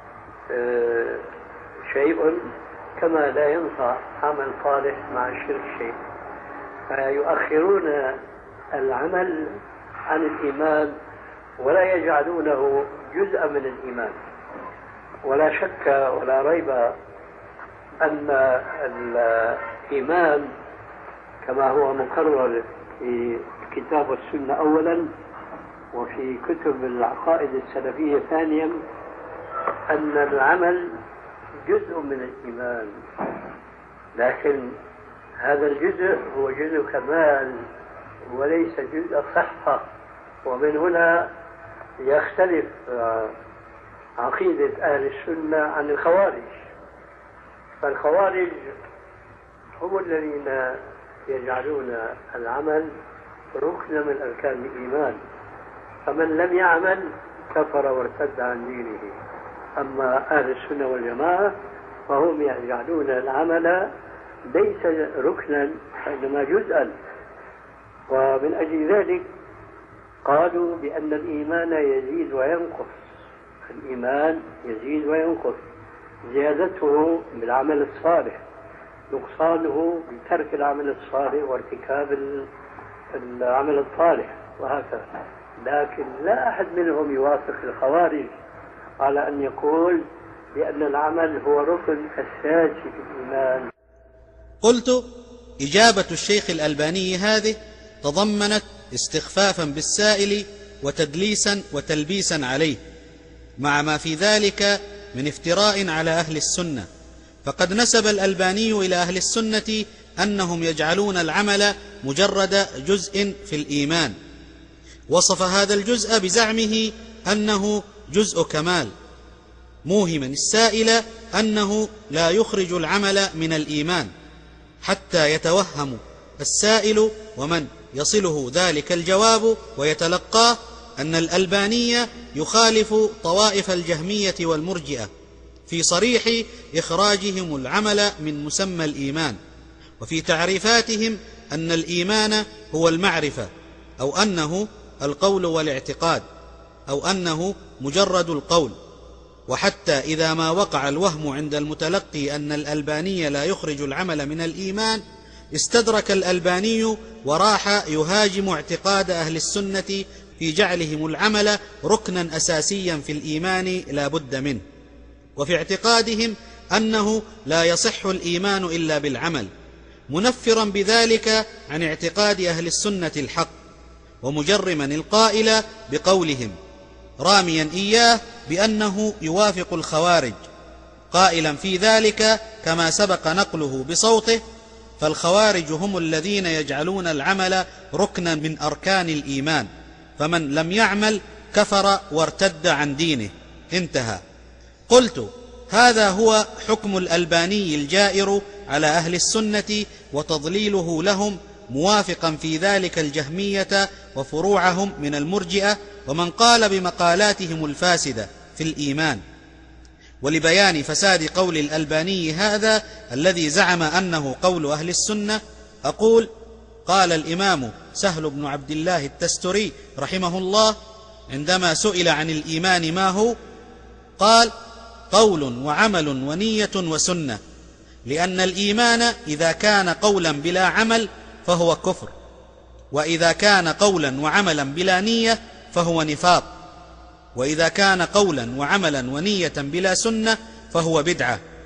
شيء كما لا ينفع عمل صالح مع الشرك شيء، فيؤخرون العمل عن الإيمان ولا يجعلونه جزءا من الإيمان. ولا شك ولا ريب أن الإيمان كما هو مقرر في الكتاب والسنة أولا وفي كتب العقائد السلفية ثانيا أن العمل جزء من الإيمان، لكن هذا الجزء هو جزء كمال وليس جزء صحة. ومن هنا يختلف عقيدة أهل السنة عن الخوارج. فالخوارج هم الذين يجعلون العمل ركنا من أركان الإيمان، فمن لم يعمل كفر وارتد عن دينه. أما أهل السنة والجماعة فهم يجعلون العمل ليس ركنا وإنما جزءا. ومن أجل ذلك قالوا بأن الإيمان يزيد وينقص. الإيمان يزيد وينقص، زيادته بالعمل الصالح، نقصانه بترك العمل الصالح وارتكاب العمل الصالح، وهكذا. لكن لا أحد منهم يوافق الخوارج على أن يقول بأن العمل هو ركن أساسي في الإيمان. قلت: إجابة الشيخ الألباني هذه تضمنت استخفافا بالسائل وتدليسا وتلبيسا عليه، مع ما في ذلك من افتراء على أهل السنة. فقد نسب الألباني إلى أهل السنة أنهم يجعلون العمل مجرد جزء في الإيمان، وصف هذا الجزء بزعمه أنه جزء كمال، موهما السائل أنه لا يخرج العمل من الإيمان، حتى يتوهم السائل ومن يصله ذلك الجواب ويتلقاه أن الألباني يخالف طوائف الجهمية والمرجئة في صريح إخراجهم العمل من مسمى الإيمان، وفي تعريفاتهم أن الإيمان هو المعرفة، أو أنه القول والاعتقاد، أو أنه مجرد القول. وحتى إذا ما وقع الوهم عند المتلقي أن الألباني لا يخرج العمل من الإيمان، استدرك الألباني وراح يهاجم اعتقاد أهل السنة في جعلهم العمل ركنا أساسيا في الإيمان لا بد منه، وفي اعتقادهم أنه لا يصح الإيمان إلا بالعمل، منفرا بذلك عن اعتقاد أهل السنة الحق، ومجرما القائل بقولهم، راميا إياه بأنه يوافق الخوارج، قائلا في ذلك كما سبق نقله بصوته: فالخوارج هم الذين يجعلون العمل ركنا من أركان الإيمان، فمن لم يعمل كفر وارتد عن دينه. انتهى. قلت: هذا هو حكم الألباني الجائر على أهل السنة وتضليله لهم، موافقا في ذلك الجهمية وفروعهم من المرجئة ومن قال بمقالاتهم الفاسدة في الإيمان. ولبيان فساد قول الألباني هذا الذي زعم أنه قول أهل السنة أقول: قال الإمام سهل بن عبد الله التستري رحمه الله عندما سئل عن الإيمان ما هو، قال: قول وعمل ونية وسنة، لأن الإيمان إذا كان قولا بلا عمل فهو كفر، وإذا كان قولا وعملا بلا نية فهو نفاق، وإذا كان قولا وعملا ونية بلا سنة فهو بدعة،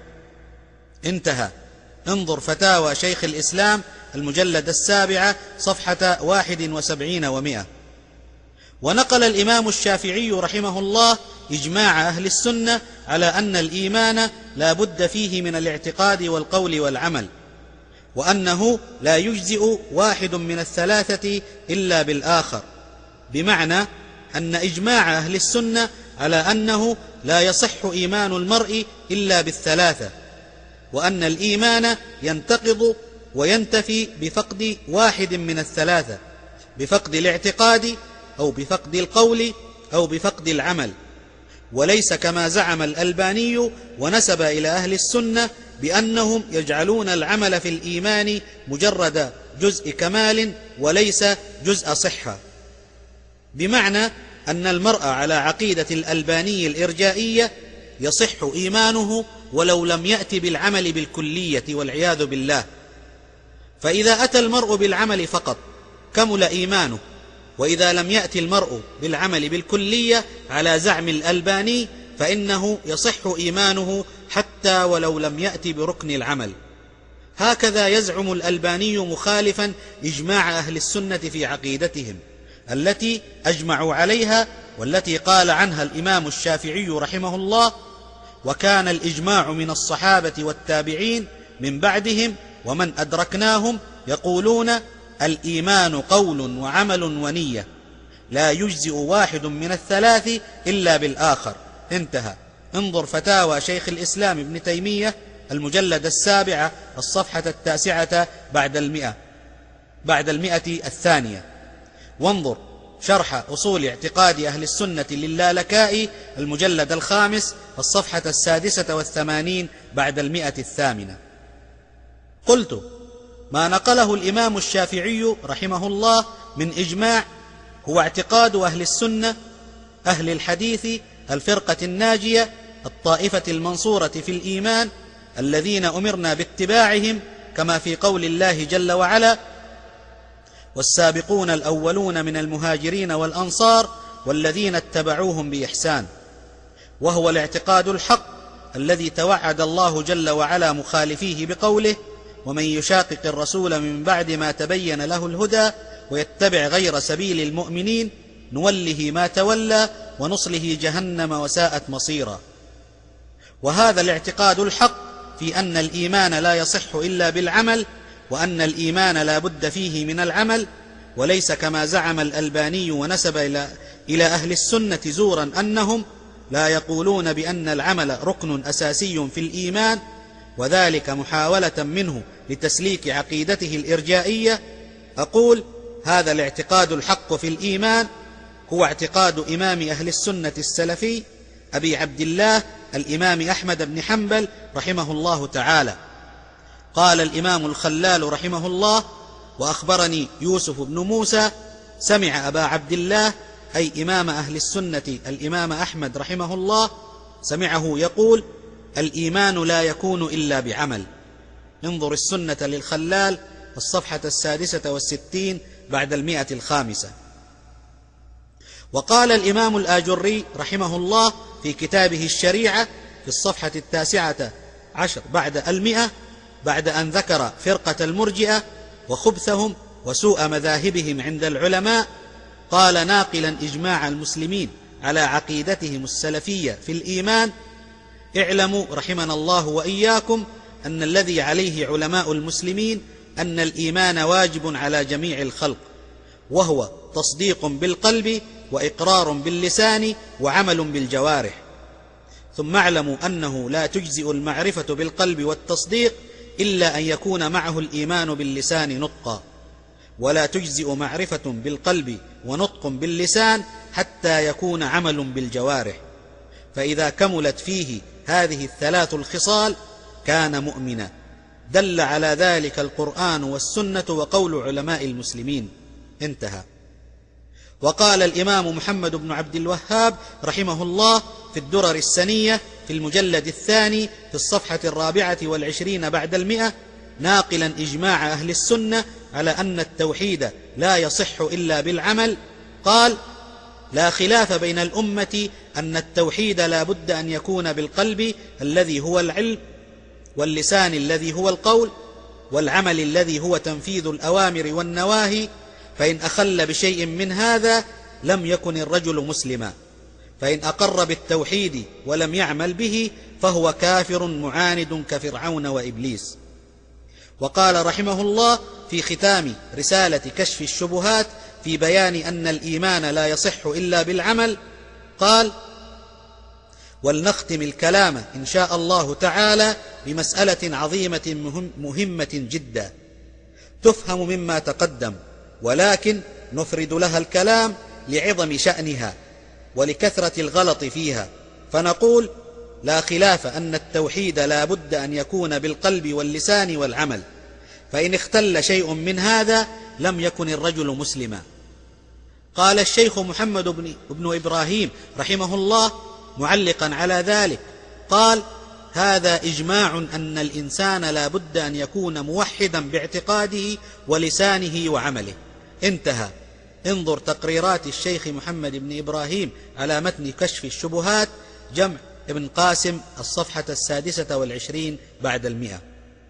انتهى. انظر فتاوى شيخ الإسلام المجلد 7 صفحة 71 و100. ونقل الإمام الشافعي رحمه الله إجماع أهل السنة على أن الإيمان لا بد فيه من الاعتقاد والقول والعمل، وأنه لا يجزئ واحد من الثلاثة إلا بالآخر، بمعنى أن إجماع أهل السنة على أنه لا يصح إيمان المرء إلا بالثلاثة، وأن الإيمان ينتقض وينتفي بفقد واحد من الثلاثة، بفقد الاعتقاد أو بفقد القول أو بفقد العمل، وليس كما زعم الألباني ونسب إلى أهل السنة بأنهم يجعلون العمل في الإيمان مجرد جزء كمال وليس جزء صحة، بمعنى أن المرء على عقيدة الألباني الإرجائية يصح إيمانه ولو لم يأتي بالعمل بالكلية والعياذ بالله. فإذا أتى المرء بالعمل فقط كمل إيمانه، وإذا لم يأتي المرء بالعمل بالكلية على زعم الألباني فإنه يصح إيمانه حتى ولو لم يأتي بركن العمل. هكذا يزعم الألباني مخالفا إجماع أهل السنة في عقيدتهم التي أجمعوا عليها، والتي قال عنها الإمام الشافعي رحمه الله: وكان الإجماع من الصحابة والتابعين من بعدهم ومن أدركناهم يقولون الإيمان قول وعمل ونية، لا يجزئ واحد من الثلاث إلا بالآخر. انتهى. انظر فتاوى شيخ الإسلام ابن تيمية المجلد 7 الصفحة 9 بعد 100 وانظر شرح أصول اعتقاد أهل السنة للالكائي المجلد 5 الصفحة 86 بعد 100. قلت: ما نقله الإمام الشافعي رحمه الله من إجماع هو اعتقاد أهل السنة أهل الحديث الفرقة الناجية الطائفة المنصورة في الإيمان الذين أمرنا باتباعهم، كما في قول الله جل وعلا: والسابقون الأولون من المهاجرين والأنصار والذين اتبعوهم بإحسان. وهو الاعتقاد الحق الذي توعد الله جل وعلا مخالفيه بقوله: ومن يشاقق الرسول من بعد ما تبين له الهدى ويتبع غير سبيل المؤمنين نوله ما تولى ونصله جهنم وساءت مصيرا. وهذا الاعتقاد الحق في أن الإيمان لا يصح إلا بالعمل، وأن الإيمان لا بد فيه من العمل، وليس كما زعم الألباني ونسب إلى أهل السنة زورا أنهم لا يقولون بأن العمل ركن أساسي في الإيمان، وذلك محاولة منه لتسليك عقيدته الإرجائية. أقول: هذا الاعتقاد الحق في الإيمان هو اعتقاد إمام أهل السنة السلفي أبي عبد الله الإمام أحمد بن حنبل رحمه الله تعالى. قال الإمام الخلال رحمه الله: وأخبرني يوسف بن موسى سمع أبا عبد الله أي إمام أهل السنة الإمام أحمد رحمه الله سمعه يقول: الإيمان لا يكون إلا بعمل. انظر السنة للخلال الصفحة 66 بعد 105. وقال الإمام الآجري رحمه الله في كتابه الشريعة في الصفحة 19 بعد 100 بعد أن ذكر فرقة المرجئة وخبثهم وسوء مذاهبهم عند العلماء، قال ناقلا إجماع المسلمين على عقيدتهم السلفية في الإيمان: اعلموا رحمنا الله وإياكم أن الذي عليه علماء المسلمين أن الإيمان واجب على جميع الخلق، وهو تصديق بالقلب وإقرار باللسان وعمل بالجوارح. ثم اعلموا أنه لا تجزئ المعرفة بالقلب والتصديق إلا أن يكون معه الإيمان باللسان نطقا، ولا تجزئ معرفة بالقلب ونطق باللسان حتى يكون عمل بالجوارح. فإذا كملت فيه هذه الثلاث الخصال كان مؤمنا. دل على ذلك القرآن والسنة وقول علماء المسلمين. انتهى. وقال الإمام محمد بن عبد الوهاب رحمه الله في الدرر السنية في المجلد 2 في الصفحة 24 بعد 100 ناقلا إجماع أهل السنة على أن التوحيد لا يصح إلا بالعمل، قال: لا خلاف بين الأمة أن التوحيد لا بد أن يكون بالقلب الذي هو العلم، واللسان الذي هو القول، والعمل الذي هو تنفيذ الأوامر والنواهي، فإن أخل بشيء من هذا لم يكن الرجل مسلما، فإن أقر بالتوحيد ولم يعمل به فهو كافر معاند كفرعون وإبليس. وقال رحمه الله في ختام رسالة كشف الشبهات في بيان أن الإيمان لا يصح إلا بالعمل، قال: ولنختم الكلام إن شاء الله تعالى بمسألة عظيمة مهمة جدا تفهم مما تقدم، ولكن نفرد لها الكلام لعظم شأنها ولكثرة الغلط فيها، فنقول: لا خلاف أن التوحيد لا بد أن يكون بالقلب واللسان والعمل، فإن اختل شيء من هذا لم يكن الرجل مسلما. قال الشيخ محمد بن إبراهيم رحمه الله معلقا على ذلك، قال: هذا إجماع أن الإنسان لا بد أن يكون موحدا باعتقاده ولسانه وعمله. انتهى. انظر تقريرات الشيخ محمد بن إبراهيم على متن كشف الشبهات، جمع ابن قاسم، الصفحة 26 بعد 100.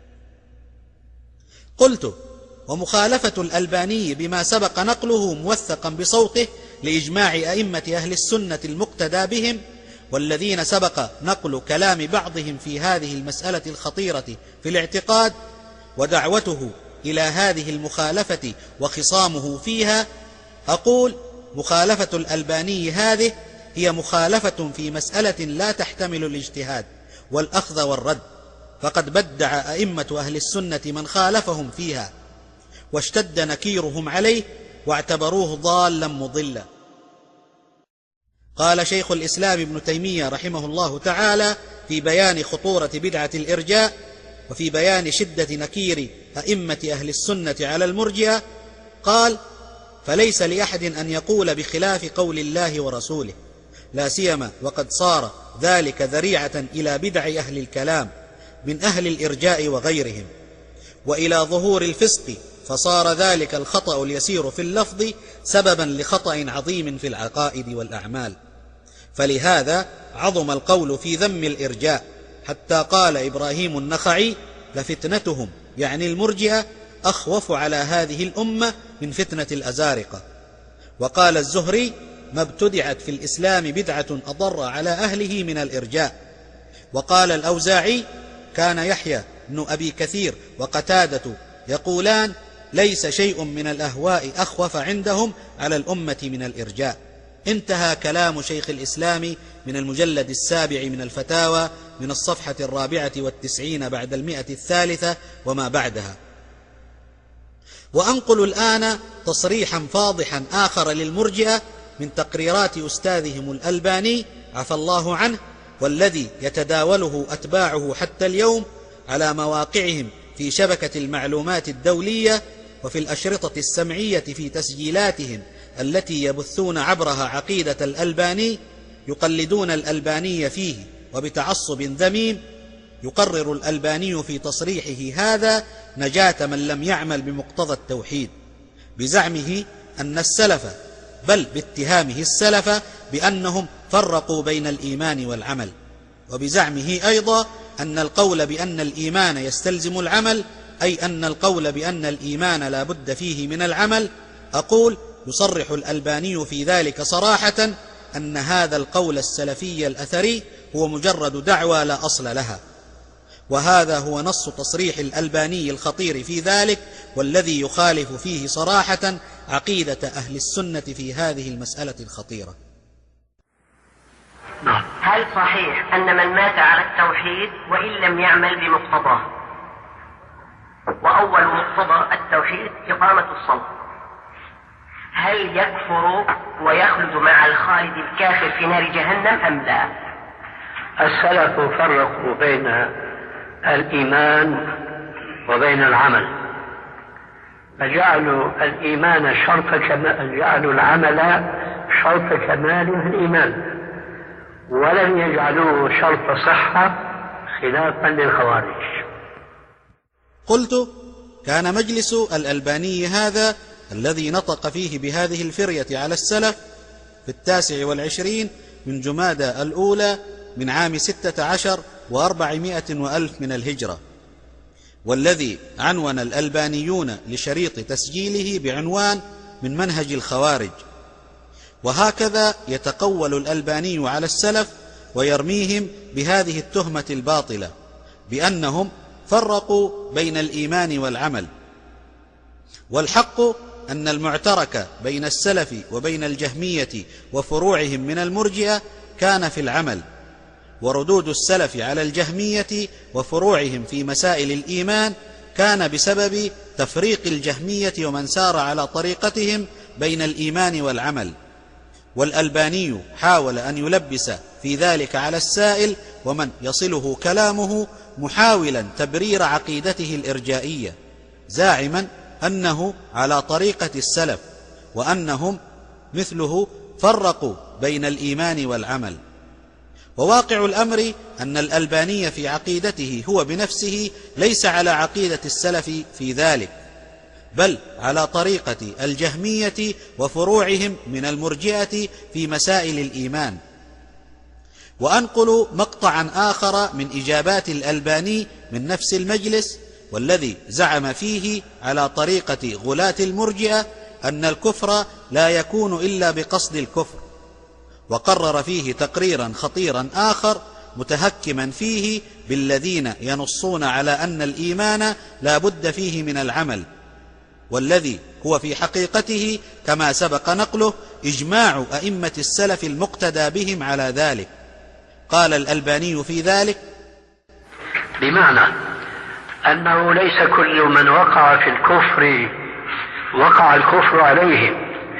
قلت: ومخالفة الألباني بما سبق نقله موثقا بصوته لإجماع أئمة أهل السنة المقتدى بهم، والذين سبق نقل كلام بعضهم في هذه المسألة الخطيرة في الاعتقاد، ودعوته إلى هذه المخالفة وخصامه فيها، أقول: مخالفة الألباني هذه هي مخالفة في مسألة لا تحتمل الاجتهاد والأخذ والرد، فقد بدع أئمة أهل السنة من خالفهم فيها، واشتد نكيرهم عليه واعتبروه ضالا مضلا. قال شيخ الإسلام ابن تيمية رحمه الله تعالى في بيان خطورة بدعة الإرجاء وفي بيان شدة نكير أئمة أهل السنة على المرجئة، قال: فليس لأحد أن يقول بخلاف قول الله ورسوله، لا سيما وقد صار ذلك ذريعة إلى بدع أهل الكلام من أهل الإرجاء وغيرهم، وإلى ظهور الفسق، فصار ذلك الخطأ اليسير في اللفظ سببا لخطأ عظيم في العقائد والأعمال. فلهذا عظم القول في ذم الإرجاء، حتى قال إبراهيم النخعي: لفتنتهم، يعني المرجئة، أخوف على هذه الأمة من فتنة الأزارقة. وقال الزهري: ما ابتدعت في الإسلام بدعة أضر على أهله من الإرجاء. وقال الأوزاعي: كان يحيى بن أبي كثير وقتادة يقولان: ليس شيء من الأهواء أخوف عندهم على الأمة من الإرجاء. انتهى كلام شيخ الإسلام من المجلد 7 من الفتاوى من الصفحة 94 بعد 100 وما بعدها. وأنقل الآن تصريحا فاضحا آخر للمرجئة من تقريرات أستاذهم الألباني عفى الله عنه، والذي يتداوله أتباعه حتى اليوم على مواقعهم في شبكة المعلومات الدولية وفي الأشرطة السمعية في تسجيلاتهم التي يبثون عبرها عقيدة الألباني، يقلدون الألباني فيه وبتعصب ذميم. يقرر الألباني في تصريحه هذا نجاة من لم يعمل بمقتضى التوحيد، بزعمه أن السلف، بل باتهامه السلف بأنهم فرقوا بين الإيمان والعمل، وبزعمه أيضا أن القول بأن الإيمان يستلزم العمل، أي أن القول بأن الإيمان لا بد فيه من العمل. أقول: يصرح الألباني في ذلك صراحة أن هذا القول السلفي الأثري هو مجرد دعوى لا أصل لها، وهذا هو نص تصريح الألباني الخطير في ذلك، والذي يخالف فيه صراحة عقيدة أهل السنة في هذه المسألة الخطيرة. هل صحيح أن من مات على التوحيد وإن لم يعمل بمقتضاه، وأول مقتضى التوحيد إقامة الصلاة، هل يكفر ويخلد مع الخالد الكافر في نار جهنم أم لا؟ السلف فرقوا بين الإيمان وبين العمل، فجعلوا الإيمان جعلوا العمل شرط كمال الإيمان، ولم يجعلوه شرط صحة خلافا للخوارج. قلت: كان مجلس الألباني هذا الذي نطق فيه بهذه الفرية على السلف في 29 من جمادى الأولى من عام 16 و400 من الهجرة، والذي عنون الألبانيون لشريط تسجيله بعنوان من منهج الخوارج. وهكذا يتقول الألباني على السلف ويرميهم بهذه التهمة الباطلة بأنهم فرقوا بين الإيمان والعمل. والحق أن المعترك بين السلف وبين الجهمية وفروعهم من المرجئة كان في العمل، وردود السلف على الجهمية وفروعهم في مسائل الإيمان كان بسبب تفريق الجهمية ومن سار على طريقتهم بين الإيمان والعمل. والألباني حاول أن يلبس في ذلك على السائل ومن يصله كلامه، محاولا تبرير عقيدته الإرجائية، زاعما أنه على طريقة السلف وأنهم مثله فرقوا بين الإيمان والعمل. وواقع الأمر أن الألباني في عقيدته هو بنفسه ليس على عقيدة السلف في ذلك، بل على طريقة الجهمية وفروعهم من المرجئة في مسائل الإيمان. وأنقل مقطعا آخر من إجابات الألباني من نفس المجلس، والذي زعم فيه على طريقة غلاة المرجئة أن الكفر لا يكون إلا بقصد الكفر، وقرر فيه تقريرا خطيرا آخر متهكما فيه بالذين ينصون على أن الإيمان لا بد فيه من العمل، والذي هو في حقيقته كما سبق نقله إجماع أئمة السلف المقتدى بهم على ذلك. قال الألباني في ذلك: بمعنى أنه ليس كل من وقع في الكفر وقع الكفر عليهم،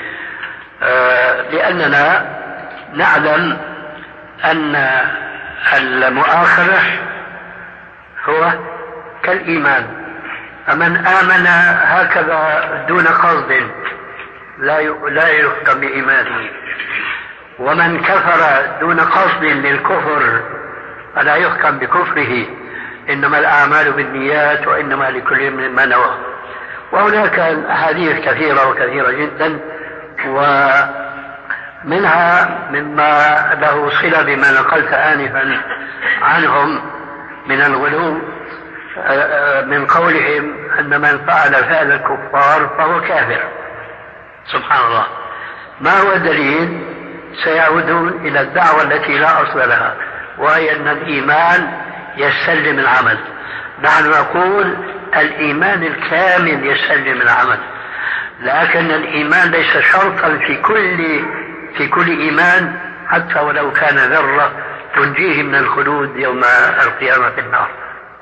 لأننا نعلم أن المؤاخذة هو كالإيمان، فمن آمن هكذا دون قصد لا يحكم بإيمانه، ومن كفر دون قصد للكفر فلا يحكم بكفره، إنما الأعمال بالنيات وإنما لكل ما نوى. وهناك أحاديث كثيرة وكثيرة جدا، ومنها مما له صلة بما نقلت آنفا عنهم من الغلو، من قولهم أن من فعل فعل الكفار فهو كافر. سبحان الله، ما هو الدليل؟ سيعودون إلى الدعوة التي لا أصل لها، وهي أن الإيمان يستلزم العمل. نحن نقول الإيمان الكامل يستلزم العمل، لكن الإيمان ليس شرطا في كل إيمان، حتى ولو كان ذرة تنجيه من الخلود يوم القيامة في النار.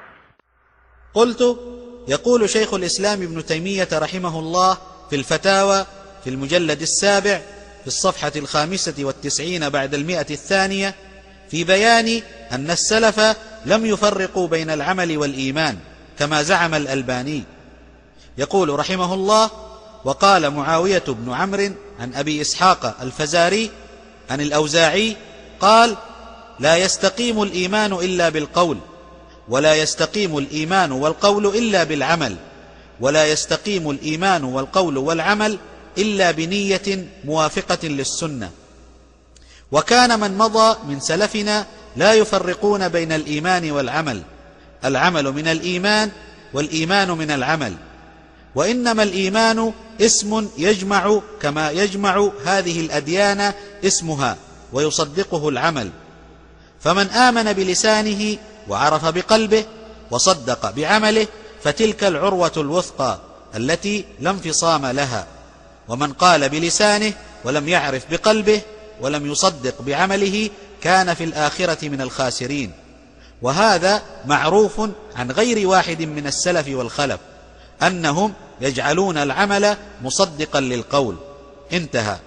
قلت: يقول شيخ الإسلام ابن تيمية رحمه الله في الفتاوى في المجلد 7 في الصفحة 95 بعد 100 في بيان أن السلف لم يفرقوا بين العمل والإيمان كما زعم الألباني. يقول رحمه الله: وقال معاوية بن عمرو عن أبي إسحاق الفزاري عن الأوزاعي قال: لا يستقيم الإيمان إلا بالقول، ولا يستقيم الإيمان والقول إلا بالعمل، ولا يستقيم الإيمان والقول والعمل إلا بنية موافقة للسنة. وكان من مضى من سلفنا لا يفرقون بين الإيمان والعمل، العمل من الإيمان والإيمان من العمل، وإنما الإيمان اسم يجمع كما يجمع هذه الأديان اسمها ويصدقه العمل. فمن آمن بلسانه وعرف بقلبه وصدق بعمله فتلك العروة الوثقى التي لا انفصام لها. ومن قال بلسانه ولم يعرف بقلبه ولم يصدق بعمله كان في الآخرة من الخاسرين. وهذا معروف عن غير واحد من السلف والخلف أنهم يجعلون العمل مصدقا للقول. انتهى.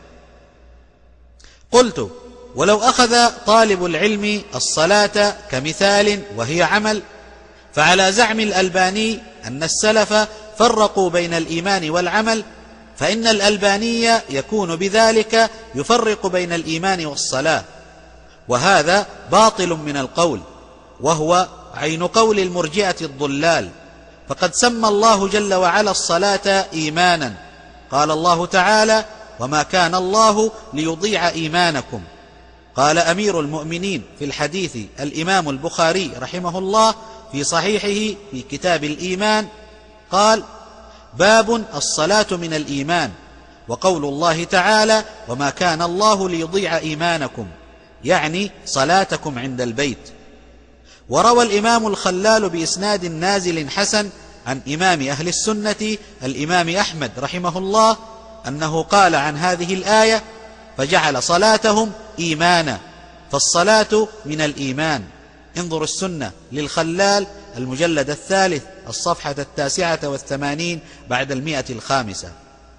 قلت: ولو أخذ طالب العلم الصلاة كمثال وهي عمل، فعلى زعم الألباني أن السلف فرقوا بين الإيمان والعمل، فإن الألباني يكون بذلك يفرق بين الإيمان والصلاة، وهذا باطل من القول، وهو عين قول المرجئة الضلال. فقد سمى الله جل وعلا الصلاة إيمانا، قال الله تعالى: وما كان الله ليضيع إيمانكم. قال أمير المؤمنين في الحديث الإمام البخاري رحمه الله في صحيحه في كتاب الإيمان، قال: باب الصلاة من الإيمان، وقول الله تعالى: وما كان الله ليضيع إيمانكم، يعني صلاتكم عند البيت. وروى الإمام الخلال بإسناد نازل حسن عن إمام أهل السنة الإمام أحمد رحمه الله أنه قال عن هذه الآية: فجعل صلاتهم إيمانا، فالصلاة من الإيمان. انظر السنة للخلال المجلد 3 الصفحة 89 بعد 105.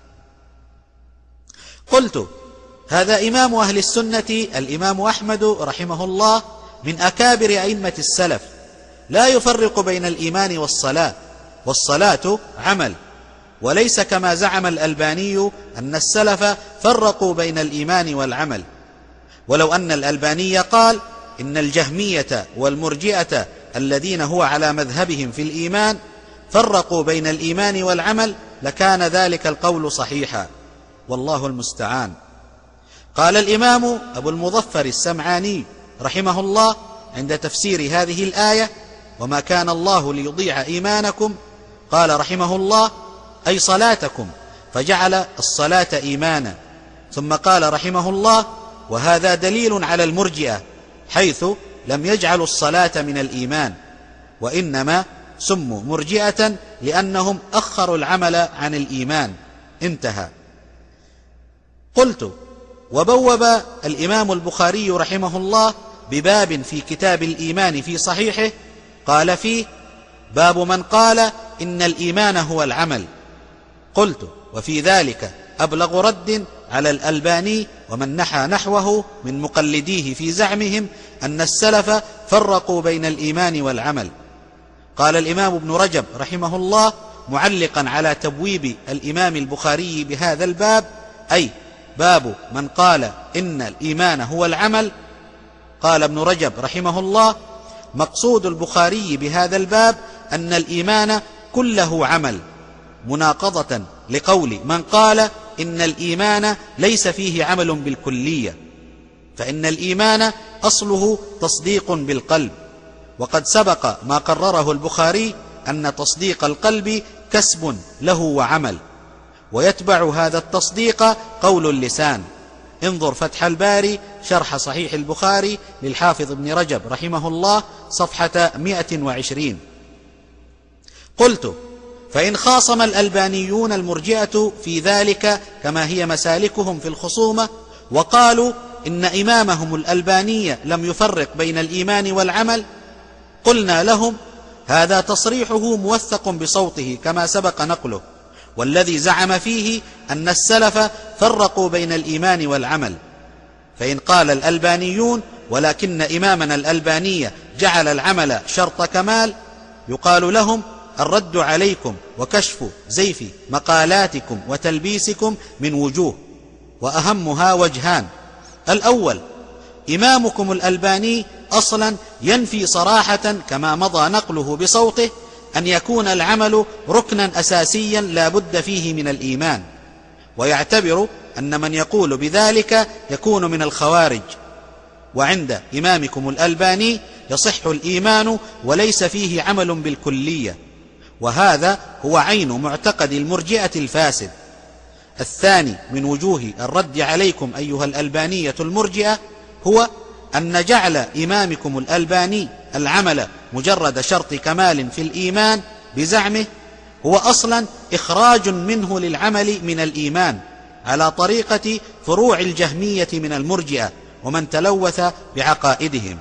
قلت: هذا إمام أهل السنة الإمام أحمد رحمه الله من أكابر أئمة السلف، لا يفرق بين الإيمان والصلاة، والصلاة عمل، وليس كما زعم الألباني أن السلف فرقوا بين الإيمان والعمل. ولو أن الألباني قال إن الجهمية والمرجئة الذين هو على مذهبهم في الإيمان فرقوا بين الإيمان والعمل لكان ذلك القول صحيحا، والله المستعان. قال الإمام أبو المظفر السمعاني رحمه الله عند تفسير هذه الآية: وما كان الله ليضيع إيمانكم، قال رحمه الله: أي صلاتكم، فجعل الصلاة إيمانا. ثم قال رحمه الله: وهذا دليل على المرجئة، حيث لم يجعلوا الصلاة من الإيمان، وإنما سموا مرجئة لأنهم أخروا العمل عن الإيمان. انتهى. قلت: وبوب الإمام البخاري رحمه الله بباب في كتاب الإيمان في صحيحه، قال فيه: باب من قال إن الإيمان هو العمل. قلت: وفي ذلك أبلغ رد على الألباني ومن نحى نحوه من مقلديه في زعمهم أن السلف فرقوا بين الإيمان والعمل. قال الإمام ابن رجب رحمه الله معلقا على تبويب الإمام البخاري بهذا الباب، أي باب من قال إن الإيمان هو العمل، قال ابن رجب رحمه الله: مقصود البخاري بهذا الباب أن الإيمان كله عمل، مناقضة لقول من قال إن الإيمان ليس فيه عمل بالكلية، فإن الإيمان أصله تصديق بالقلب، وقد سبق ما قرره البخاري أن تصديق القلب كسب له وعمل، ويتبع هذا التصديق قول اللسان. انظر فتح الباري شرح صحيح البخاري للحافظ ابن رجب رحمه الله صفحة 120. قلت: فإن خاصم الألبانيون المرجئة في ذلك كما هي مسالكهم في الخصومة، وقالوا إن إمامهم الألباني لم يفرق بين الإيمان والعمل، قلنا لهم: هذا تصريحه موثق بصوته كما سبق نقله، والذي زعم فيه أن السلف فرقوا بين الإيمان والعمل. فإن قال الألبانيون: ولكن إمامنا الألباني جعل العمل شرط كمال، يقال لهم: الرد عليكم وكشف زيف مقالاتكم وتلبيسكم من وجوه، وأهمها وجهان: الأول، إمامكم الألباني أصلا ينفي صراحة كما مضى نقله بصوته أن يكون العمل ركنا أساسيا لا بد فيه من الإيمان، ويعتبر أن من يقول بذلك يكون من الخوارج. وعند إمامكم الألباني يصح الإيمان وليس فيه عمل بالكلية، وهذا هو عين معتقد المرجئة الفاسد. الثاني من وجوه الرد عليكم أيها الألبانية المرجئة هو أن جعل إمامكم الألباني العمل مجرد شرط كمال في الإيمان بزعمه هو أصلا إخراج منه للعمل من الإيمان، على طريقة فروع الجهمية من المرجئة ومن تلوث بعقائدهم.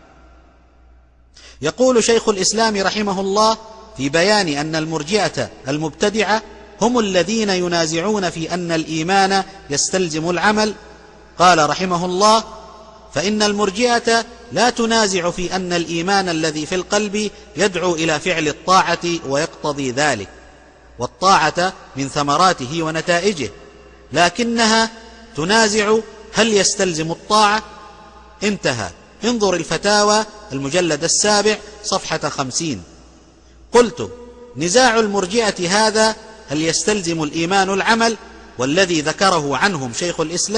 يقول شيخ الإسلام رحمه الله في بيان أن المرجئة المبتدعة هم الذين ينازعون في أن الإيمان يستلزم العمل، قال رحمه الله: فإن المرجئة لا تنازع في أن الإيمان الذي في القلب يدعو إلى فعل الطاعة ويقتضي ذلك، والطاعة من ثمراته ونتائجه، لكنها تنازع هل يستلزم الطاعة. انتهى. انظر الفتاوى المجلد 7 صفحة 50. قلت: نزاع المرجئة هذا هل يستلزم الإيمان العمل، والذي ذكره عنهم شيخ الإسلام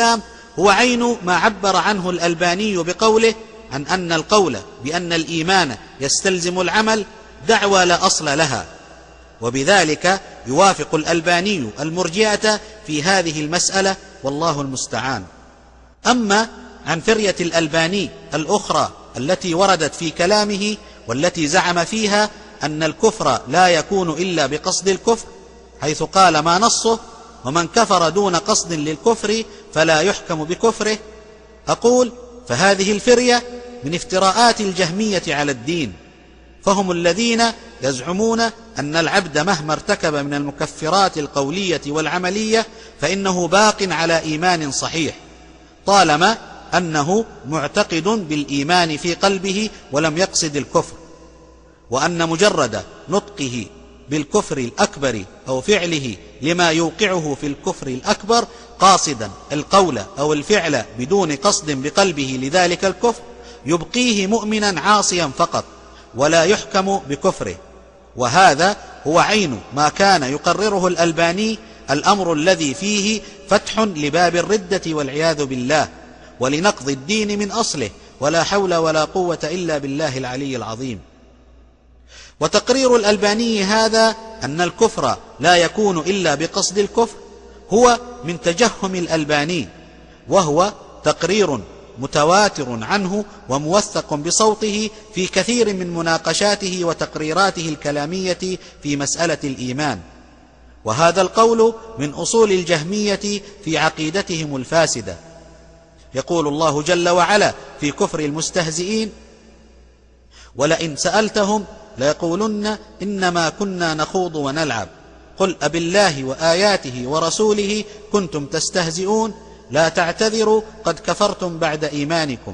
هو عين ما عبر عنه الألباني بقوله عن أن القول بأن الإيمان يستلزم العمل دعوى لا أصل لها، وبذلك يوافق الألباني المرجئة في هذه المسألة، والله المستعان. أما عن فرية الألباني الأخرى التي وردت في كلامه والتي زعم فيها أن الكفر لا يكون إلا بقصد الكفر، حيث قال ما نصه: ومن كفر دون قصد للكفر فلا يحكم بكفره، أقول فهذه الفرية من افتراءات الجهمية على الدين، فهم الذين يزعمون أن العبد مهما ارتكب من المكفرات القولية والعملية فإنه باق على إيمان صحيح، طالما أنه معتقد بالإيمان في قلبه ولم يقصد الكفر، وأن مجرد نطقه بالكفر الأكبر أو فعله لما يوقعه في الكفر الأكبر قاصدا القول أو الفعل بدون قصد بقلبه لذلك الكفر يبقيه مؤمنا عاصيا فقط ولا يحكم بكفره. وهذا هو عين ما كان يقرره الألباني، الأمر الذي فيه فتح لباب الردة والعياذ بالله ولنقض الدين من أصله، ولا حول ولا قوة إلا بالله العلي العظيم. وتقرير الألباني هذا أن الكفر لا يكون إلا بقصد الكفر هو من تجهم الألباني، وهو تقرير متواتر عنه وموثق بصوته في كثير من مناقشاته وتقريراته الكلامية في مسألة الإيمان. وهذا القول من أصول الجهمية في عقيدتهم الفاسدة. يقول الله جل وعلا في كفر المستهزئين: ولئن سألتهم ليقولن إنما كنا نخوض ونلعب قل أبالله وآياته ورسوله كنتم تستهزئون لا تعتذروا قد كفرتم بعد إيمانكم.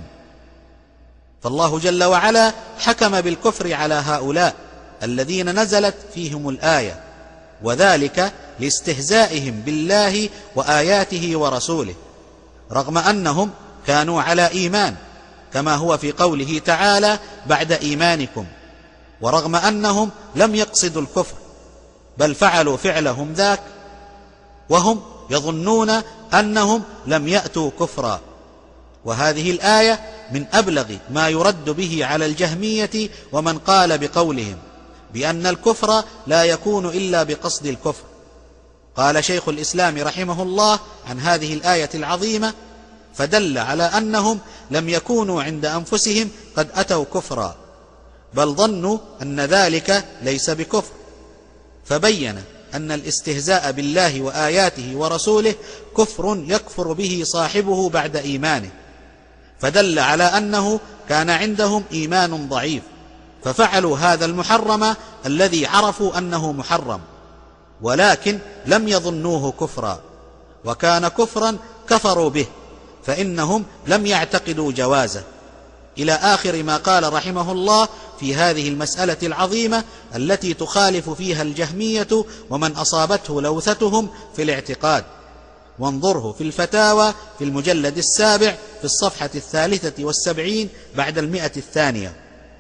فالله جل وعلا حكم بالكفر على هؤلاء الذين نزلت فيهم الآية، وذلك لاستهزائهم بالله وآياته ورسوله، رغم أنهم كانوا على إيمان، كما هو في قوله تعالى: بعد إيمانكم، ورغم أنهم لم يقصدوا الكفر بل فعلوا فعلهم ذاك وهم يظنون أنهم لم يأتوا كفرا. وهذه الآية من أبلغ ما يرد به على الجهمية ومن قال بقولهم بأن الكفر لا يكون إلا بقصد الكفر. قال شيخ الإسلام رحمه الله عن هذه الآية العظيمة: فدل على أنهم لم يكونوا عند أنفسهم قد أتوا كفرا، بل ظنوا أن ذلك ليس بكفر، فبين أن الاستهزاء بالله وآياته ورسوله كفر يكفر به صاحبه بعد إيمانه، فدل على أنه كان عندهم إيمان ضعيف ففعلوا هذا المحرم الذي عرفوا أنه محرم، ولكن لم يظنوه كفرا، وكان كفرا كفروا به فإنهم لم يعتقدوا جوازه، إلى آخر ما قال رحمه الله في هذه المسألة العظيمة التي تخالف فيها الجهمية ومن أصابته لوثتهم في الاعتقاد. وانظره في الفتاوى في المجلد 7 في الصفحة 73 بعد 100.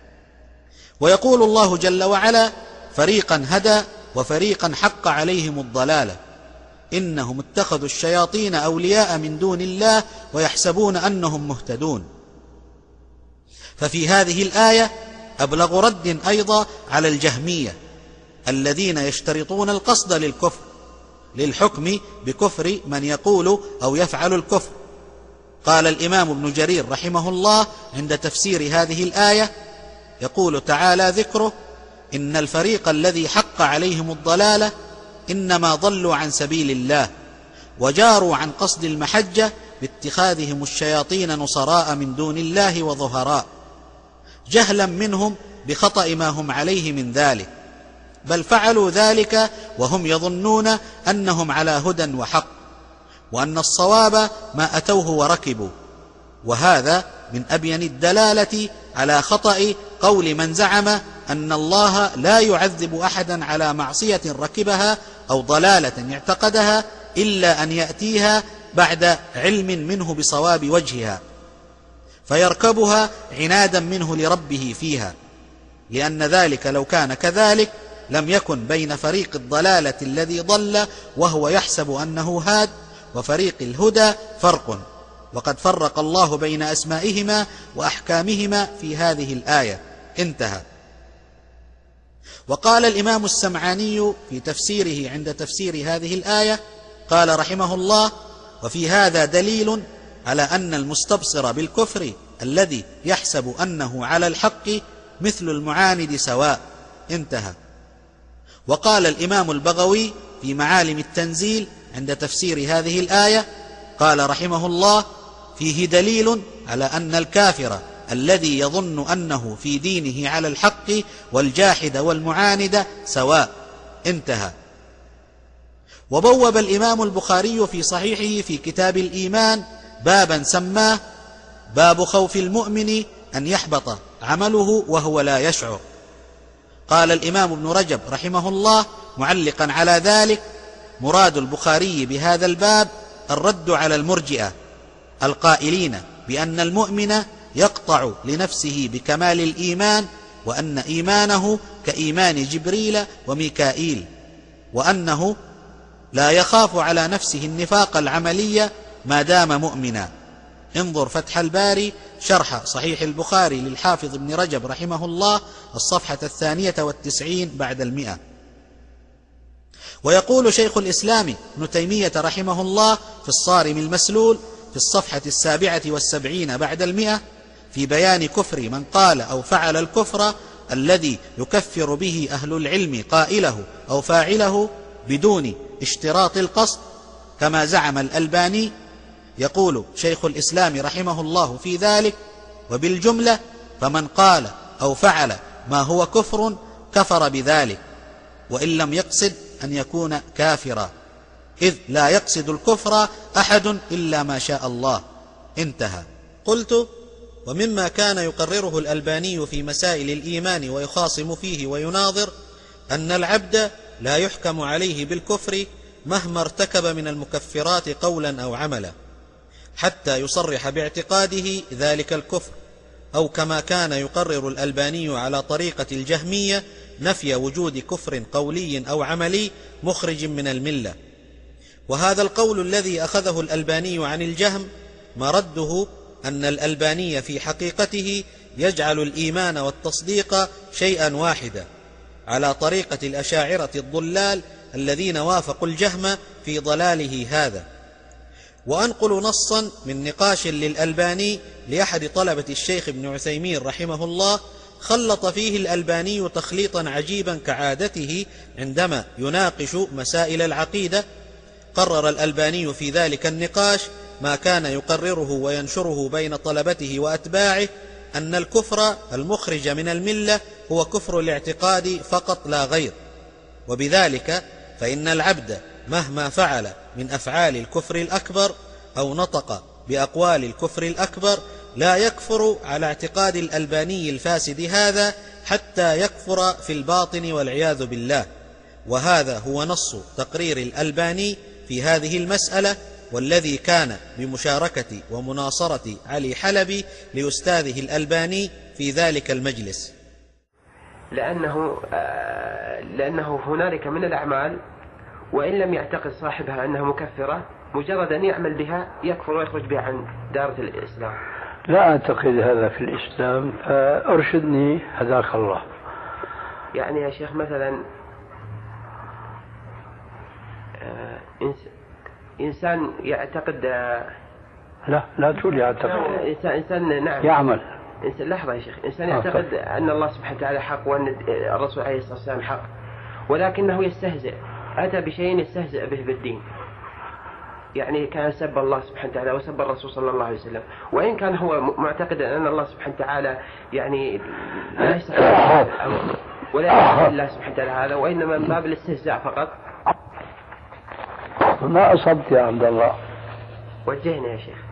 ويقول الله جل وعلا: فريقا هدى وفريقا حق عليهم الضلالة إنهم اتخذوا الشياطين أولياء من دون الله ويحسبون أنهم مهتدون. ففي هذه الآية أبلغ رد أيضا على الجهمية الذين يشترطون القصد للكفر للحكم بكفر من يقول أو يفعل الكفر. قال الإمام ابن جرير رحمه الله عند تفسير هذه الآية، يقول تعالى ذكره: إن الفريق الذي حق عليهم الضلالة إنما ضلوا عن سبيل الله وجاروا عن قصد المحجة باتخاذهم الشياطين نصراء من دون الله وظهراء، جهلا منهم بخطأ ما هم عليه من ذلك، بل فعلوا ذلك وهم يظنون أنهم على هدى وحق، وأن الصواب ما أتوه وركبوا. وهذا من أبين الدلالة على خطأ قول من زعم أن الله لا يعذب أحدا على معصية ركبها أو ضلالة اعتقدها إلا أن يأتيها بعد علم منه بصواب وجهها فيركبها عنادا منه لربه فيها، لأن ذلك لو كان كذلك لم يكن بين فريق الضلالة الذي ضل وهو يحسب أنه هاد وفريق الهدى فرق، وقد فرق الله بين أسمائهما وأحكامهما في هذه الآية. انتهى. وقال الإمام السمعاني في تفسيره عند تفسير هذه الآية قال رحمه الله: وفي هذا دليل على أن المستبصر بالكفر الذي يحسب أنه على الحق مثل المعاند سواء. انتهى. وقال الإمام البغوي في معالم التنزيل عند تفسير هذه الآية قال رحمه الله: فيه دليل على أن الكافر الذي يظن أنه في دينه على الحق والجاحد والمعاند سواء. انتهى. وبوب الإمام البخاري في صحيحه في كتاب الإيمان بابا سماه باب خوف المؤمن أن يحبط عمله وهو لا يشعر. قال الإمام ابن رجب رحمه الله معلقا على ذلك: مراد البخاري بهذا الباب الرد على المرجئة القائلين بأن المؤمن يقطع لنفسه بكمال الإيمان، وأن إيمانه كإيمان جبريل وميكائيل، وأنه لا يخاف على نفسه النفاق العملي ما دام مؤمنا. انظر فتح الباري شرح صحيح البخاري للحافظ ابن رجب رحمه الله الصفحة 92 بعد 100. ويقول شيخ الإسلام ابن تيمية رحمه الله في الصارم المسلول في الصفحة 77 بعد 100 في بيان كفر من قال أو فعل الكفر الذي يكفر به أهل العلم قائله أو فاعله بدون اشتراط القصد كما زعم الألباني. يقول شيخ الإسلام رحمه الله في ذلك: وبالجملة فمن قال أو فعل ما هو كفر كفر بذلك، وإن لم يقصد أن يكون كافرا، إذ لا يقصد الكفر أحد إلا ما شاء الله. انتهى. قلت: ومما كان يقرره الألباني في مسائل الإيمان ويخاصم فيه ويناظر أن العبد لا يحكم عليه بالكفر مهما ارتكب من المكفرات قولا أو عملا حتى يصرح باعتقاده ذلك الكفر، أو كما كان يقرر الألباني على طريقة الجهمية نفي وجود كفر قولي أو عملي مخرج من الملة. وهذا القول الذي أخذه الألباني عن الجهم مرده أن الألباني في حقيقته يجعل الإيمان والتصديق شيئا واحدا على طريقة الأشاعرة الضلال الذين وافقوا الجهم في ضلاله هذا. وأنقل نصا من نقاش للألباني لأحد طلبة الشيخ ابن عثيمين رحمه الله خلط فيه الألباني تخليطا عجيبا كعادته عندما يناقش مسائل العقيدة. قرر الألباني في ذلك النقاش ما كان يقرره وينشره بين طلبته وأتباعه أن الكفر المخرج من الملة هو كفر الاعتقاد فقط لا غير، وبذلك فإن العبد مهما فعل من أفعال الكفر الأكبر أو نطق بأقوال الكفر الأكبر لا يكفر على اعتقاد الألباني الفاسد هذا حتى يكفر في الباطن والعياذ بالله. وهذا هو نص تقرير الألباني في هذه المسألة، والذي كان بمشاركة ومناصرة علي حلبي لأستاذه الألباني في ذلك المجلس. لأنه هنالك من الأعمال وإن لم يعتقد صاحبها أنها مكفرة مجرد أن يعمل بها يكفر ويخرج بها عن دائرة الإسلام. لا أعتقد هذا في الإسلام، فأرشدني هداك الله. يعني يا شيخ مثلا إنسان يعتقد لا تقول يعتقد، إنسان نعم يعمل. لحظة يا شيخ، إنسان يعتقد أن الله سبحانه وتعالى حق وأن الرسول عليه الصلاة والسلام حق، ولكنه يستهزئ، أتى بشيء يستهزئ به بالدين، يعني كان سب الله سبحانه وتعالى وسب الرسول صلى الله عليه وسلم، وإن كان هو معتقدا أن الله سبحانه وتعالى يعني لا يستحق ولا يعتقد الله سبحانه وتعالى هذا، وإنما من باب الاستهزاء فقط. ما أصبت يا عبد الله؟ وجهنا يا شيخ،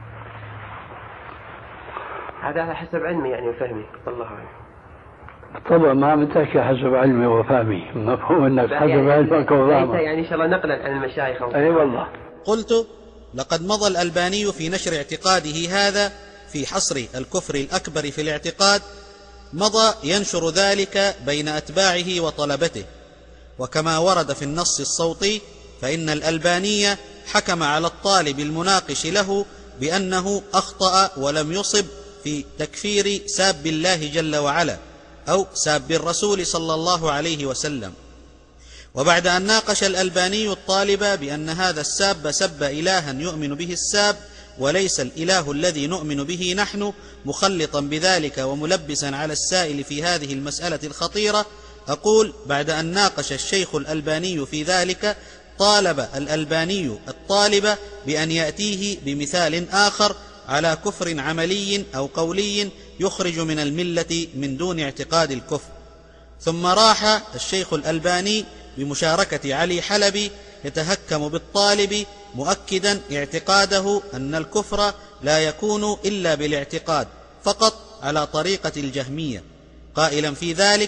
هذا على حسب علمي يعني وفهمي، الله أعلم. طبعا ما بتحكي حسب علمي وفهمي، مفهوم انك حسب يعني علمك وفهمك، يعني ان شاء الله نقلا عن المشايخ. اي والله. قلت: لقد مضى الألباني في نشر اعتقاده هذا في حصر الكفر الأكبر في الاعتقاد، مضى ينشر ذلك بين أتباعه وطلبته. وكما ورد في النص الصوتي فإن الألباني حكم على الطالب المناقش له بأنه أخطأ ولم يصب في تكفير ساب الله جل وعلا أو ساب الرسول صلى الله عليه وسلم. وبعد أن ناقش الألباني الطالب بأن هذا الساب سب إلها يؤمن به الساب وليس الإله الذي نؤمن به نحن، مخلطا بذلك وملبسا على السائل في هذه المسألة الخطيرة، أقول بعد أن ناقش الشيخ الألباني في ذلك، طالب الألباني الطالب بأن يأتيه بمثال آخر على كفر عملي أو قولي يخرج من الملة من دون اعتقاد الكفر. ثم راح الشيخ الألباني بمشاركة علي حلبي يتهكم بالطالب، مؤكدا اعتقاده أن الكفر لا يكون إلا بالاعتقاد فقط على طريقة الجهمية، قائلا في ذلك: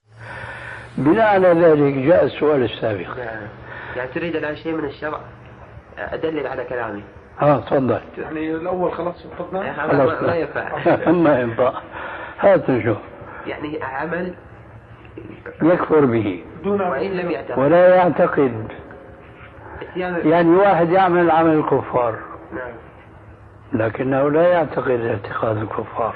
بناء على ذلك جاء السؤال السابق. يعني تريد الآن شيء من الشرع أدلل على كلامي. تفضل. يعني الأول خلاص فقدنا. ما ينفع. ما ينفع. هات نشوف. يعني عمل يكفر به وإن لم يعتقد ولا يعتقد. يعني واحد يعمل عمل الكفار لكنه لا يعتقد اعتقاد الكفار،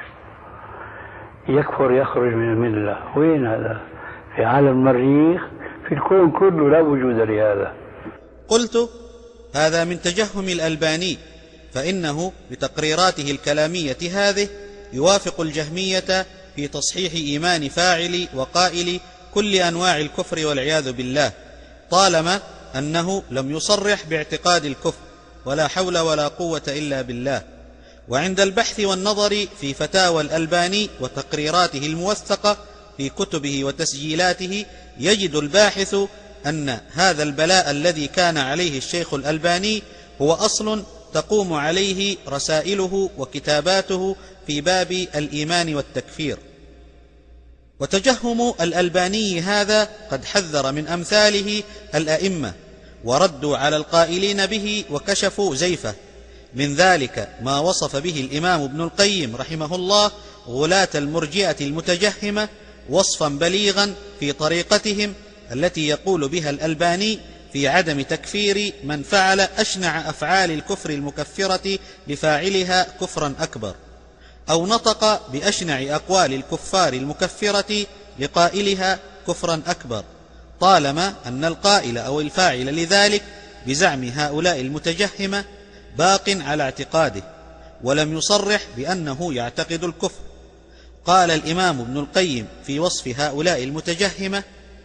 يكفر، يخرج من الملة. وين هذا؟ في عالم المريخ، في الكون كله لا وجود لهذا. قلت: هذا من تجهم الألباني، فإنه بتقريراته الكلامية هذه يوافق الجهمية في تصحيح إيمان فاعل وقائل كل أنواع الكفر والعياذ بالله، طالما أنه لم يصرح باعتقاد الكفر، ولا حول ولا قوة إلا بالله. وعند البحث والنظر في فتاوى الألباني وتقريراته الموثقة في كتبه وتسجيلاته، يجد الباحث أن هذا البلاء الذي كان عليه الشيخ الألباني هو أصل تقوم عليه رسائله وكتاباته في باب الإيمان والتكفير. وتجهم الألباني هذا قد حذر من أمثاله الأئمة وردوا على القائلين به وكشفوا زيفه، من ذلك ما وصف به الإمام ابن القيم رحمه الله غلاة المرجئة المتجهمة وصفا بليغا في طريقتهم التي يقول بها الألباني في عدم تكفير من فعل أشنع أفعال الكفر المكفرة لفاعلها كفرا أكبر، أو نطق بأشنع أقوال الكفار المكفرة لقائلها كفرا أكبر، طالما أن القائل أو الفاعل لذلك بزعم هؤلاء المتجهمة باق على اعتقاده ولم يصرح بأنه يعتقد الكفر. قال الإمام ابن القيم في وصف هؤلاء المتجهمة: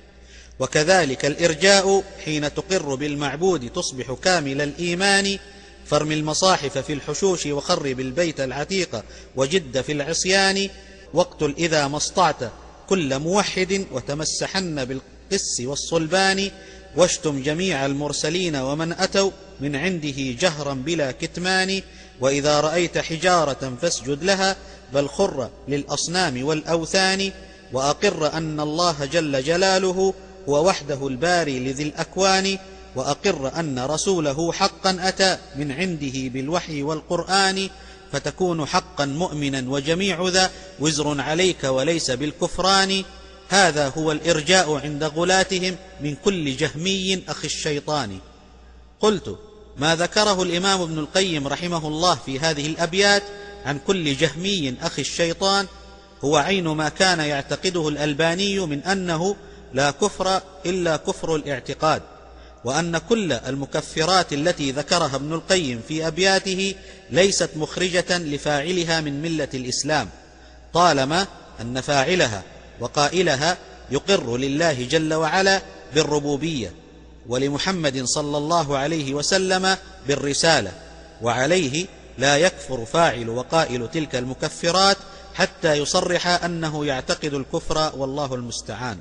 وكذلك الإرجاء حين تقر بالمعبود تصبح كامل الإيمان، فارم المصاحف في الحشوش وخرب البيت العتيق وجد في العصيان، واقتل إذا ما اسطعت كل موحد وتمسحن بالقس والصلبان، واشتم جميع المرسلين ومن أتوا من عنده جهرا بلا كتمان، وإذا رأيت حجارة فاسجد لها بل خر للأصنام والأوثان، وأقر أن الله جل جلاله هو وحده الباري لذي الأكوان، وأقر أن رسوله حقا أتى من عنده بالوحي والقرآن، فتكون حقا مؤمنا وجميع ذا وزر عليك وليس بالكفران. هذا هو الإرجاء عند غلاتهم من كل جهمي أخي الشيطان. قلت: ما ذكره الإمام ابن القيم رحمه الله في هذه الأبيات عن كل جهمي أخي الشيطان هو عين ما كان يعتقده الألباني من أنه لا كفر إلا كفر الاعتقاد، وأن كل المكفرات التي ذكرها ابن القيم في أبياته ليست مخرجة لفاعلها من ملة الإسلام، طالما أن فاعلها وقائلها يقر لله جل وعلا بالربوبية، ولمحمد صلى الله عليه وسلم بالرسالة، وعليه لا يكفر فاعل وقائل تلك المكفرات حتى يصرح أنه يعتقد الكفر، والله المستعان.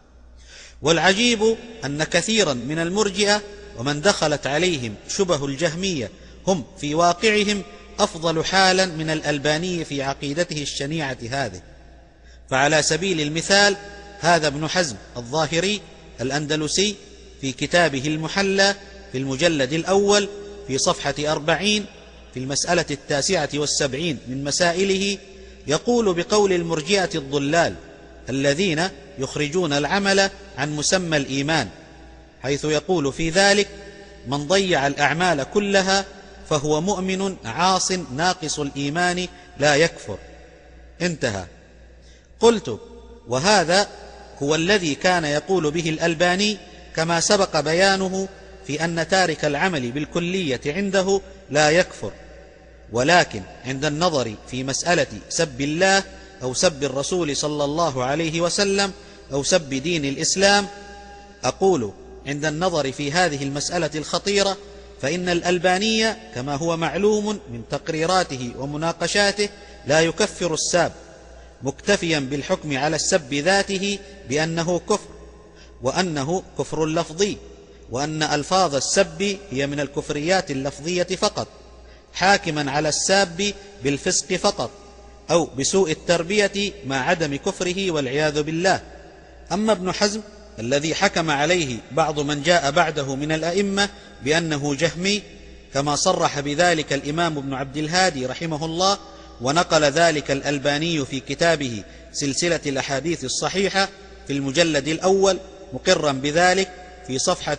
والعجيب أن كثيرا من المرجئة ومن دخلت عليهم شبه الجهمية هم في واقعهم أفضل حالا من الألباني في عقيدته الشنيعة هذه. فعلى سبيل المثال هذا ابن حزم الظاهري الأندلسي في كتابه المحلى في المجلد الأول في صفحة 40 في المسألة 79 من مسائله يقول بقول المرجئة الضلال الذين يخرجون العمل عن مسمى الإيمان، حيث يقول في ذلك: من ضيع الأعمال كلها فهو مؤمن عاص ناقص الإيمان لا يكفر. انتهى. قلت: وهذا هو الذي كان يقول به الألباني كما سبق بيانه في أن تارك العمل بالكلية عنده لا يكفر، ولكن عند النظر في مسألة سب الله أو سب الرسول صلى الله عليه وسلم أو سب دين الإسلام، أقول عند النظر في هذه المسألة الخطيرة فإن الألباني كما هو معلوم من تقريراته ومناقشاته لا يكفر الساب، مكتفيا بالحكم على السب ذاته بأنه كفر، وأنه كفر لفظي، وأن ألفاظ السب هي من الكفريات اللفظية فقط، حاكما على الساب بالفسق فقط أو بسوء التربية مع عدم كفره والعياذ بالله. أما ابن حزم الذي حكم عليه بعض من جاء بعده من الأئمة بأنه جهمي، كما صرح بذلك الإمام ابن عبد الهادي رحمه الله، ونقل ذلك الألباني في كتابه سلسلة الأحاديث الصحيحة في المجلد الأول مقرا بذلك في صفحة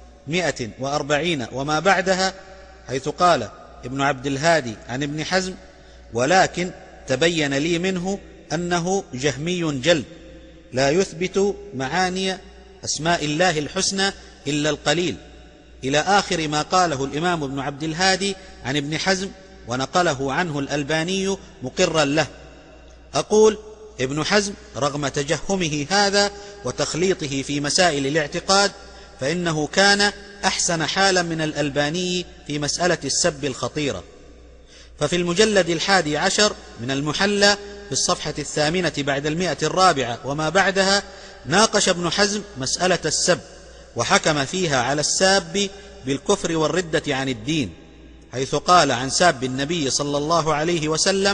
140 وما بعدها، حيث قال ابن عبد الهادي عن ابن حزم: ولكن تبين لي منه أنه جهمي جلد لا يثبت معاني أسماء الله الحسنى إلا القليل، إلى آخر ما قاله الإمام ابن عبد الهادي عن ابن حزم، ونقله عنه الألباني مقرا له. أقول: ابن حزم رغم تجهمه هذا وتخليطه في مسائل الاعتقاد، فإنه كان أحسن حالا من الألباني في مسألة السب الخطيرة. ففي المجلد 11 من المحلى في الصفحة 8 بعد 104 وما بعدها ناقش ابن حزم مسألة السب، وحكم فيها على الساب بالكفر والردة عن الدين، حيث قال عن ساب النبي صلى الله عليه وسلم: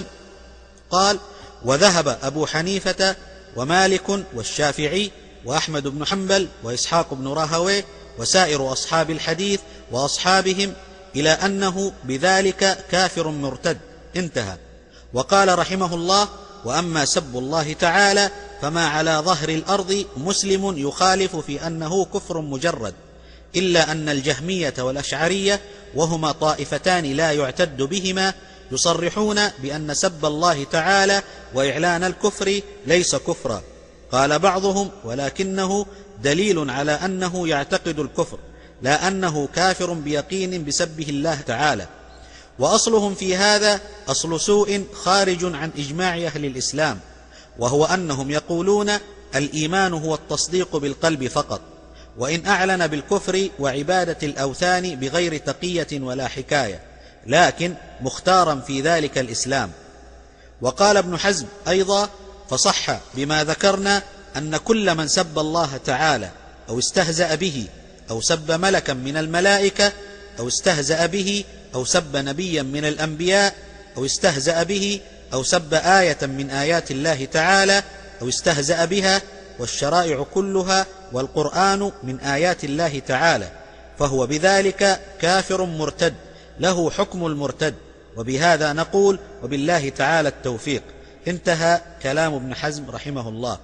قال: وذهب أبو حنيفة ومالك والشافعي وأحمد بن حنبل وإسحاق بن راهويه وسائر أصحاب الحديث وأصحابهم إلى أنه بذلك كافر مرتد. انتهى. وقال رحمه الله: وأما سب الله تعالى فما على ظهر الأرض مسلم يخالف في أنه كفر مجرد، إلا أن الجهمية والأشعرية، وهما طائفتان لا يعتد بهما، يصرحون بأن سب الله تعالى وإعلان الكفر ليس كفرا. قال بعضهم: ولكنه دليل على أنه يعتقد الكفر، لا أنه كافر بيقين بسبه الله تعالى. وأصلهم في هذا أصل سوء خارج عن إجماع أهل الإسلام، وهو أنهم يقولون الإيمان هو التصديق بالقلب فقط، وإن أعلن بالكفر وعبادة الأوثان بغير تقية ولا حكاية، لكن مختارا في ذلك الإسلام. وقال ابن حزم أيضا: فصح بما ذكرنا أن كل من سب الله تعالى أو استهزأ به أو سب ملكا من الملائكة أو استهزأ به أو سب نبيا من الأنبياء أو استهزأ به أو سب آية من آيات الله تعالى أو استهزأ بها، والشرائع كلها والقرآن من آيات الله تعالى، فهو بذلك كافر مرتد له حكم المرتد، وبهذا نقول وبالله تعالى التوفيق. انتهى كلام ابن حزم رحمه الله.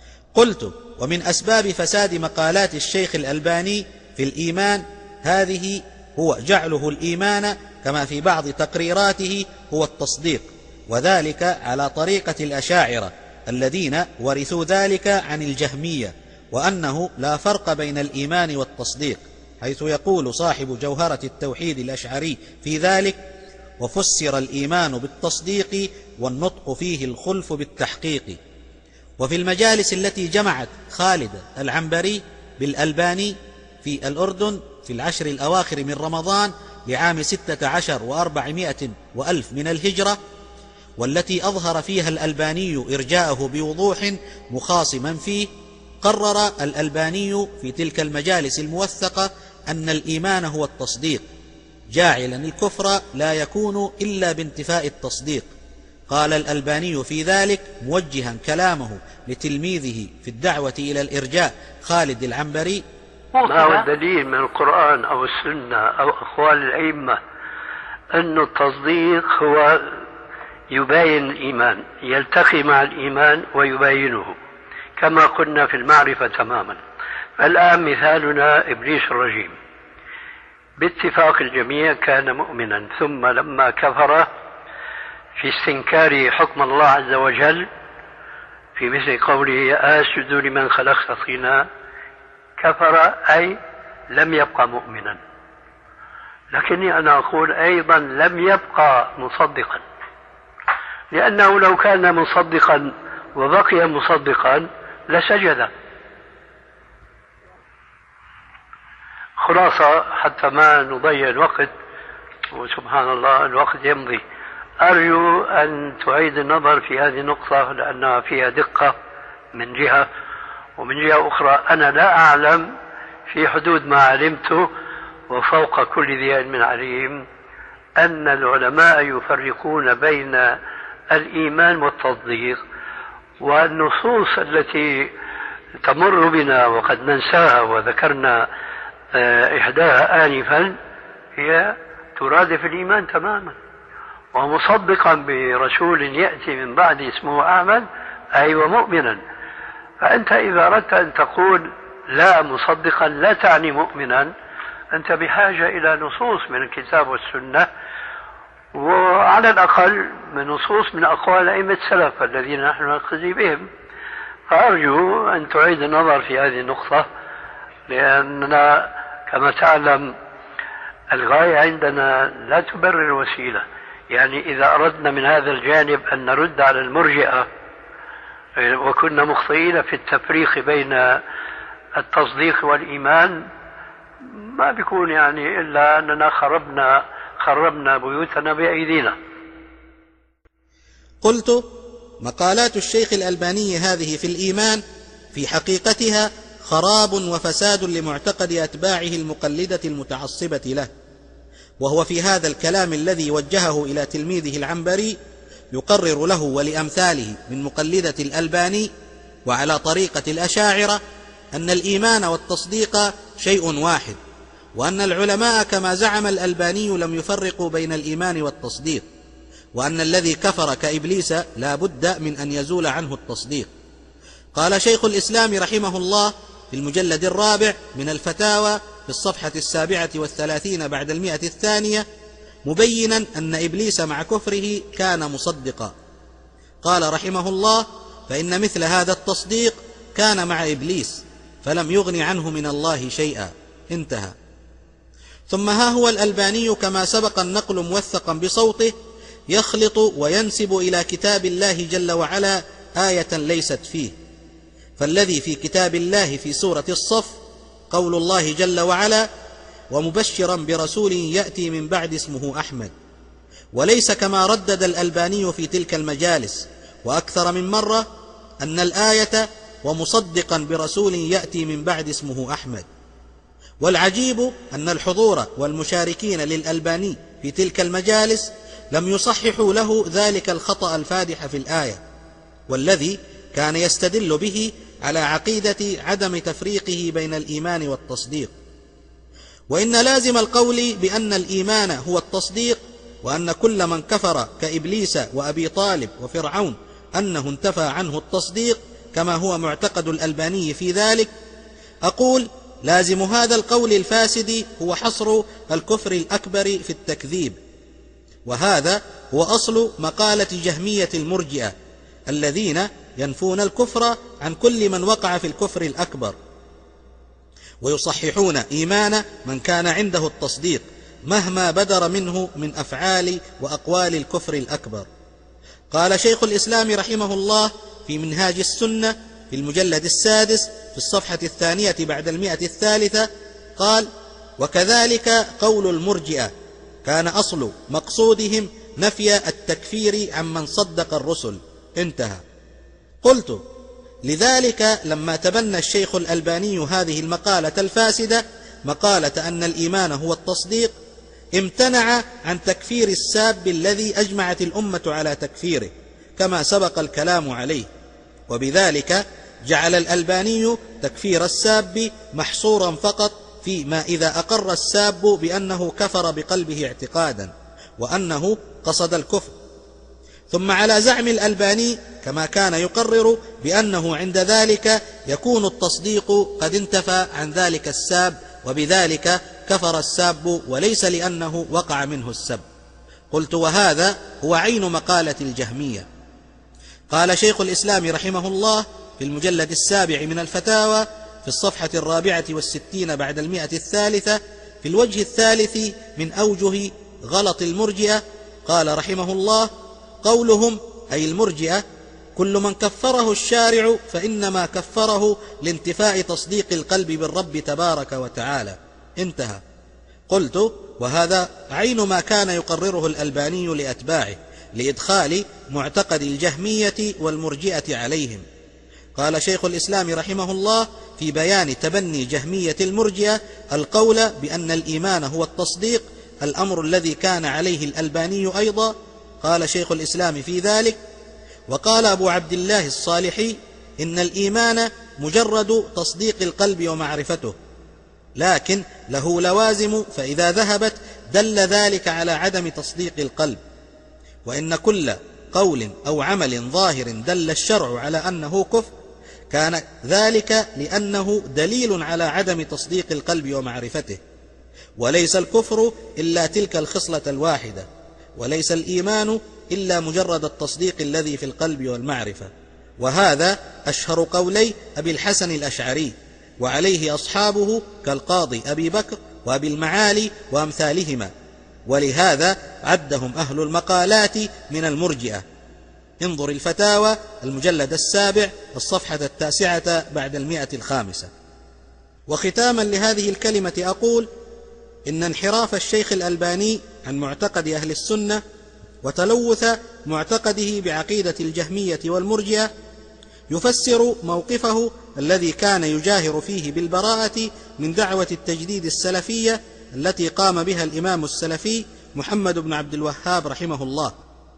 قلت: ومن أسباب فساد مقالات الشيخ الألباني في الإيمان هذه هو جعله الإيمان كما في بعض تقريراته هو التصديق، وذلك على طريقة الأشاعرة الذين ورثوا ذلك عن الجهمية، وأنه لا فرق بين الإيمان والتصديق، حيث يقول صاحب جوهرة التوحيد الأشعري في ذلك: وفسر الإيمان بالتصديق والنطق فيه الخلف بالتحقيق. وفي المجالس التي جمعت خالد العنبري بالألباني في الأردن في العشر الأواخر من رمضان لعام 16 و400 وألف من الهجرة، والتي أظهر فيها الألباني إرجاءه بوضوح مخاصما فيه، قرر الألباني في تلك المجالس الموثقة أن الإيمان هو التصديق، جاعلا الكفر لا يكون إلا بانتفاء التصديق. قال الألباني في ذلك موجها كلامه لتلميذه في الدعوة إلى الإرجاء خالد العنبري: ما هو الدليل من القرآن أو السنة أو أقوال الأئمة أن التصديق هو يباين الإيمان، يلتقي مع الإيمان ويباينه، كما قلنا في المعرفة تماما. الآن مثالنا إبليس الرجيم، باتفاق الجميع كان مؤمنا، ثم لما كفر في استنكار حكم الله عز وجل في مثل قوله أسجد لمن خلقت طينا، كفر أي لم يبقى مؤمنا. لكني أنا أقول أيضا لم يبقى مصدقا، لأنه لو كان مصدقا وبقي مصدقا لسجد. خلاصة حتى ما نضيع الوقت، وسبحان الله الوقت يمضي، أرجو أن تعيد النظر في هذه النقطة لأنها فيها دقة من جهة، ومن جهة أخرى أنا لا أعلم في حدود ما علمته وفوق كل ذي علم عليم أن العلماء يفرقون بين الإيمان والتصديق، والنصوص التي تمر بنا وقد ننساها وذكرنا إحداها آنفا هي ترادف الإيمان تماما. ومصدقا برسول يأتي من بعد اسمه أحمد أي ومؤمنا. فأنت إذا أردت أن تقول لا مصدقا لا تعني مؤمنا، أنت بحاجة إلى نصوص من الكتاب والسنة، وعلى الأقل من نصوص من أقوال أئمة السلف الذين نحن نقتدي بهم. فأرجو أن تعيد النظر في هذه النقطة، لأننا كما تعلم الغاية عندنا لا تبرر الوسيلة. يعني إذا أردنا من هذا الجانب أن نرد على المرجئة وكنا مخطئين في التفريق بين التصديق والإيمان، ما بيكون يعني إلا أننا خربنا بيوتنا بأيدينا. قلت: مقالات الشيخ الألباني هذه في الإيمان في حقيقتها خراب وفساد لمعتقد أتباعه المقلدة المتعصبة له، وهو في هذا الكلام الذي وجهه إلى تلميذه العنبري يقرر له ولأمثاله من مقلدة الألباني وعلى طريقة الأشاعرة أن الإيمان والتصديق شيء واحد، وأن العلماء كما زعم الألباني لم يفرقوا بين الإيمان والتصديق، وأن الذي كفر كإبليس لا بد من أن يزول عنه التصديق. قال شيخ الإسلام رحمه الله في المجلد 4 من الفتاوى في الصفحة 37 بعد 100 مبينا أن إبليس مع كفره كان مصدقا. قال رحمه الله: فإن مثل هذا التصديق كان مع إبليس فلم يغن عنه من الله شيئا. انتهى. ثم ها هو الألباني كما سبق النقل موثقا بصوته يخلط وينسب إلى كتاب الله جل وعلا آية ليست فيه، فالذي في كتاب الله في سورة الصف قول الله جل وعلا: ومبشرا برسول يأتي من بعد اسمه أحمد. وليس كما ردد الألباني في تلك المجالس وأكثر من مرة أن الآية ومصدقا برسول يأتي من بعد اسمه أحمد. والعجيب أن الحضور والمشاركين للألباني في تلك المجالس لم يصححوا له ذلك الخطأ الفادح في الآية، والذي كان يستدل به على عقيدة عدم تفريقه بين الإيمان والتصديق. وإن لازم القول بأن الإيمان هو التصديق، وأن كل من كفر كإبليس وأبي طالب وفرعون أنه انتفى عنه التصديق كما هو معتقد الألباني في ذلك، أقول لازم هذا القول الفاسد هو حصر الكفر الأكبر في التكذيب، وهذا هو أصل مقالة جهمية المرجئة الذين ينفون الكفر عن كل من وقع في الكفر الأكبر، ويصححون إيمان من كان عنده التصديق مهما بدر منه من أفعال وأقوال الكفر الأكبر. قال شيخ الإسلام رحمه الله في منهاج السنة في المجلد 6 في الصفحة 2 بعد 100 قال: وكذلك قول المرجئة كان أصل مقصودهم نفي التكفير عمن صدق الرسل. انتهى. قلت: لذلك لما تبنى الشيخ الألباني هذه المقالة الفاسدة، مقالة أن الإيمان هو التصديق، امتنع عن تكفير الساب الذي أجمعت الأمة على تكفيره كما سبق الكلام عليه، وبذلك جعل الألباني تكفير الساب محصورا فقط فيما إذا أقر الساب بأنه كفر بقلبه اعتقادا وأنه قصد الكفر. ثم على زعم الألباني كما كان يقرر بأنه عند ذلك يكون التصديق قد انتفى عن ذلك الساب، وبذلك كفر الساب وليس لأنه وقع منه السب. قلت: وهذا هو عين مقالة الجهمية. قال شيخ الإسلام رحمه الله في المجلد 7 من الفتاوى في الصفحة 64 بعد 103 في الوجه الثالث من أوجه غلط المرجئة، قال رحمه الله: قولهم أي المرجئة كل من كفره الشارع فإنما كفره لانتفاء تصديق القلب بالرب تبارك وتعالى. انتهى. قلت: وهذا عين ما كان يقرره الألباني لأتباعه لإدخال معتقد الجهمية والمرجئة عليهم. قال شيخ الإسلام رحمه الله في بيان تبني جهمية المرجئة القول بأن الإيمان هو التصديق، الأمر الذي كان عليه الألباني أيضا. قال شيخ الإسلام في ذلك: وقال أبو عبد الله الصالحي: إن الإيمان مجرد تصديق القلب ومعرفته، لكن له لوازم، فإذا ذهبت دل ذلك على عدم تصديق القلب. وإن كل قول أو عمل ظاهر دل الشرع على أنه كفر كان ذلك لأنه دليل على عدم تصديق القلب ومعرفته، وليس الكفر إلا تلك الخصلة الواحدة، وليس الإيمان إلا مجرد التصديق الذي في القلب والمعرفة. وهذا أشهر قولي أبي الحسن الأشعري، وعليه أصحابه كالقاضي أبي بكر وأبي المعالي وأمثالهما، ولهذا عدهم أهل المقالات من المرجئة. انظر الفتاوى المجلد 7 الصفحة 9 بعد 105. وختاما لهذه الكلمة أقول: إن انحراف الشيخ الألباني عن معتقد أهل السنة وتلوث معتقده بعقيدة الجهمية والمرجئة يفسر موقفه الذي كان يجاهر فيه بالبراءة من دعوة التجديد السلفية التي قام بها الإمام السلفي محمد بن عبد الوهاب رحمه الله.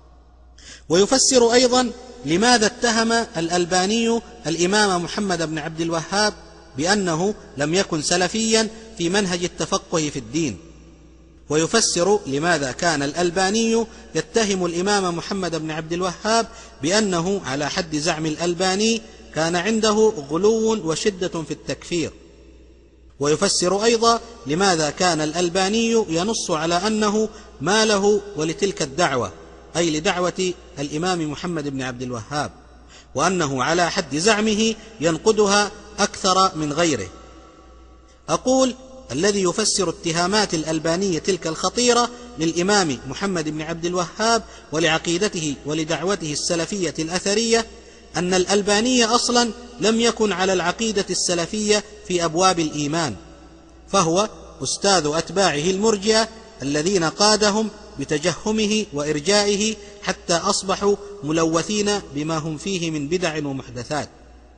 ويفسر أيضا لماذا اتهم الألباني الإمام محمد بن عبد الوهاب بأنه لم يكن سلفيا في منهج التفقه في الدين. ويفسر لماذا كان الألباني يتهم الإمام محمد بن عبد الوهاب بأنه على حد زعم الألباني كان عنده غلو وشدة في التكفير. ويفسر أيضا لماذا كان الألباني ينص على أنه ما له ولتلك الدعوة، أي لدعوة الإمام محمد بن عبد الوهاب، وأنه على حد زعمه ينقدها أكثر من غيره. أقول: الذي يفسر اتهامات الألبانية تلك الخطيرة للإمام محمد بن عبد الوهاب ولعقيدته ولدعوته السلفية الأثرية أن الألباني أصلا لم يكن على العقيدة السلفية في أبواب الإيمان، فهو أستاذ أتباعه المرجئة الذين قادهم بتجهمه وإرجائه حتى أصبحوا ملوثين بما هم فيه من بدع ومحدثات.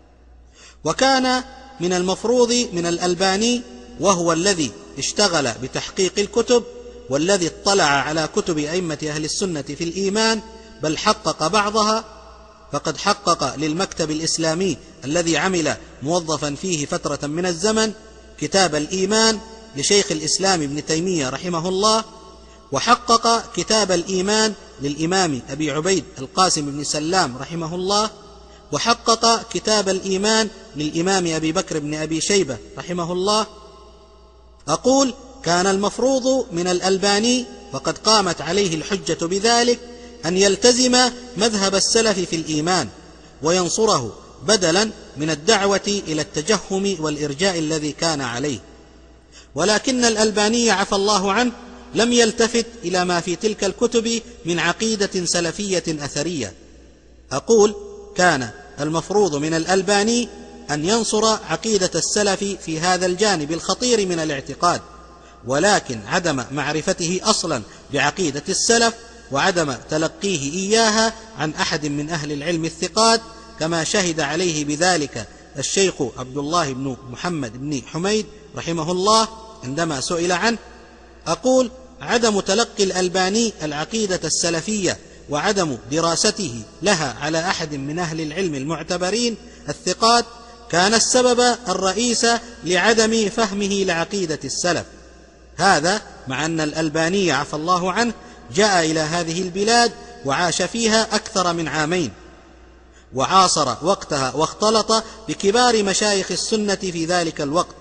وكان من المفروض من الألباني، وهو الذي اشتغل بتحقيق الكتب والذي اطلع على كتب أئمة أهل السنة في الإيمان بل حقق بعضها، فقد حقق للمكتب الإسلامي الذي عمل موظفا فيه فترة من الزمن كتاب الإيمان لشيخ الإسلام ابن تيمية رحمه الله، وحقق كتاب الإيمان للإمام أبي عبيد القاسم بن سلام رحمه الله، وحقق كتاب الإيمان للإمام أبي بكر بن أبي شيبة رحمه الله. أقول: كان المفروض من الألباني، وقد قامت عليه الحجة بذلك، أن يلتزم مذهب السلف في الإيمان وينصره بدلا من الدعوة إلى التجهم والإرجاء الذي كان عليه. ولكن الألباني عفى الله عنه لم يلتفت إلى ما في تلك الكتب من عقيدة سلفية أثرية. أقول: كان المفروض من الألباني أن ينصر عقيدة السلف في هذا الجانب الخطير من الاعتقاد، ولكن عدم معرفته أصلا بعقيدة السلف وعدم تلقيه إياها عن أحد من أهل العلم الثقات، كما شهد عليه بذلك الشيخ عبد الله بن محمد بن حميد رحمه الله عندما سئل عنه. أقول: عدم تلقي الألباني العقيدة السلفية وعدم دراسته لها على أحد من أهل العلم المعتبرين الثقات كان السبب الرئيس لعدم فهمه لعقيدة السلف. هذا مع أن الألباني عفى الله عنه جاء إلى هذه البلاد وعاش فيها أكثر من عامين، وعاصر وقتها واختلط بكبار مشايخ السنة في ذلك الوقت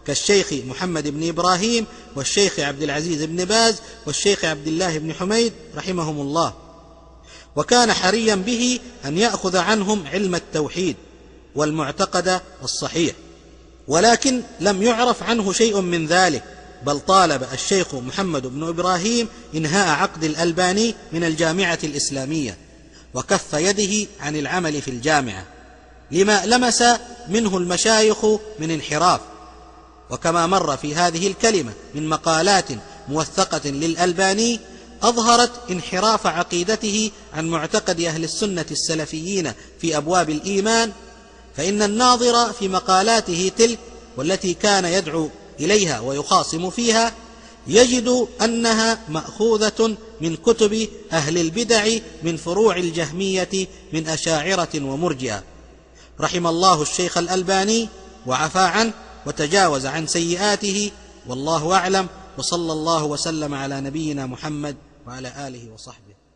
كالشيخ محمد بن إبراهيم والشيخ عبد العزيز بن باز والشيخ عبد الله بن حميد رحمهم الله، وكان حريا به أن يأخذ عنهم علم التوحيد والمعتقد الصحيح، ولكن لم يعرف عنه شيء من ذلك، بل طالب الشيخ محمد بن إبراهيم إنهاء عقد الألباني من الجامعة الإسلامية، وكف يده عن العمل في الجامعة لما لمس منه المشايخ من انحراف. وكما مر في هذه الكلمة من مقالات موثقة للألباني أظهرت انحراف عقيدته عن معتقد أهل السنة السلفيين في أبواب الإيمان، فإن الناظر في مقالاته تلك والتي كان يدعو إليها ويخاصم فيها يجد أنها مأخوذة من كتب أهل البدع من فروع الجهمية من أشاعرة ومرجئة. رحم الله الشيخ الألباني وعفى عنه وتجاوز عن سيئاته، والله أعلم، وصلى الله وسلم على نبينا محمد وعلى آله وصحبه.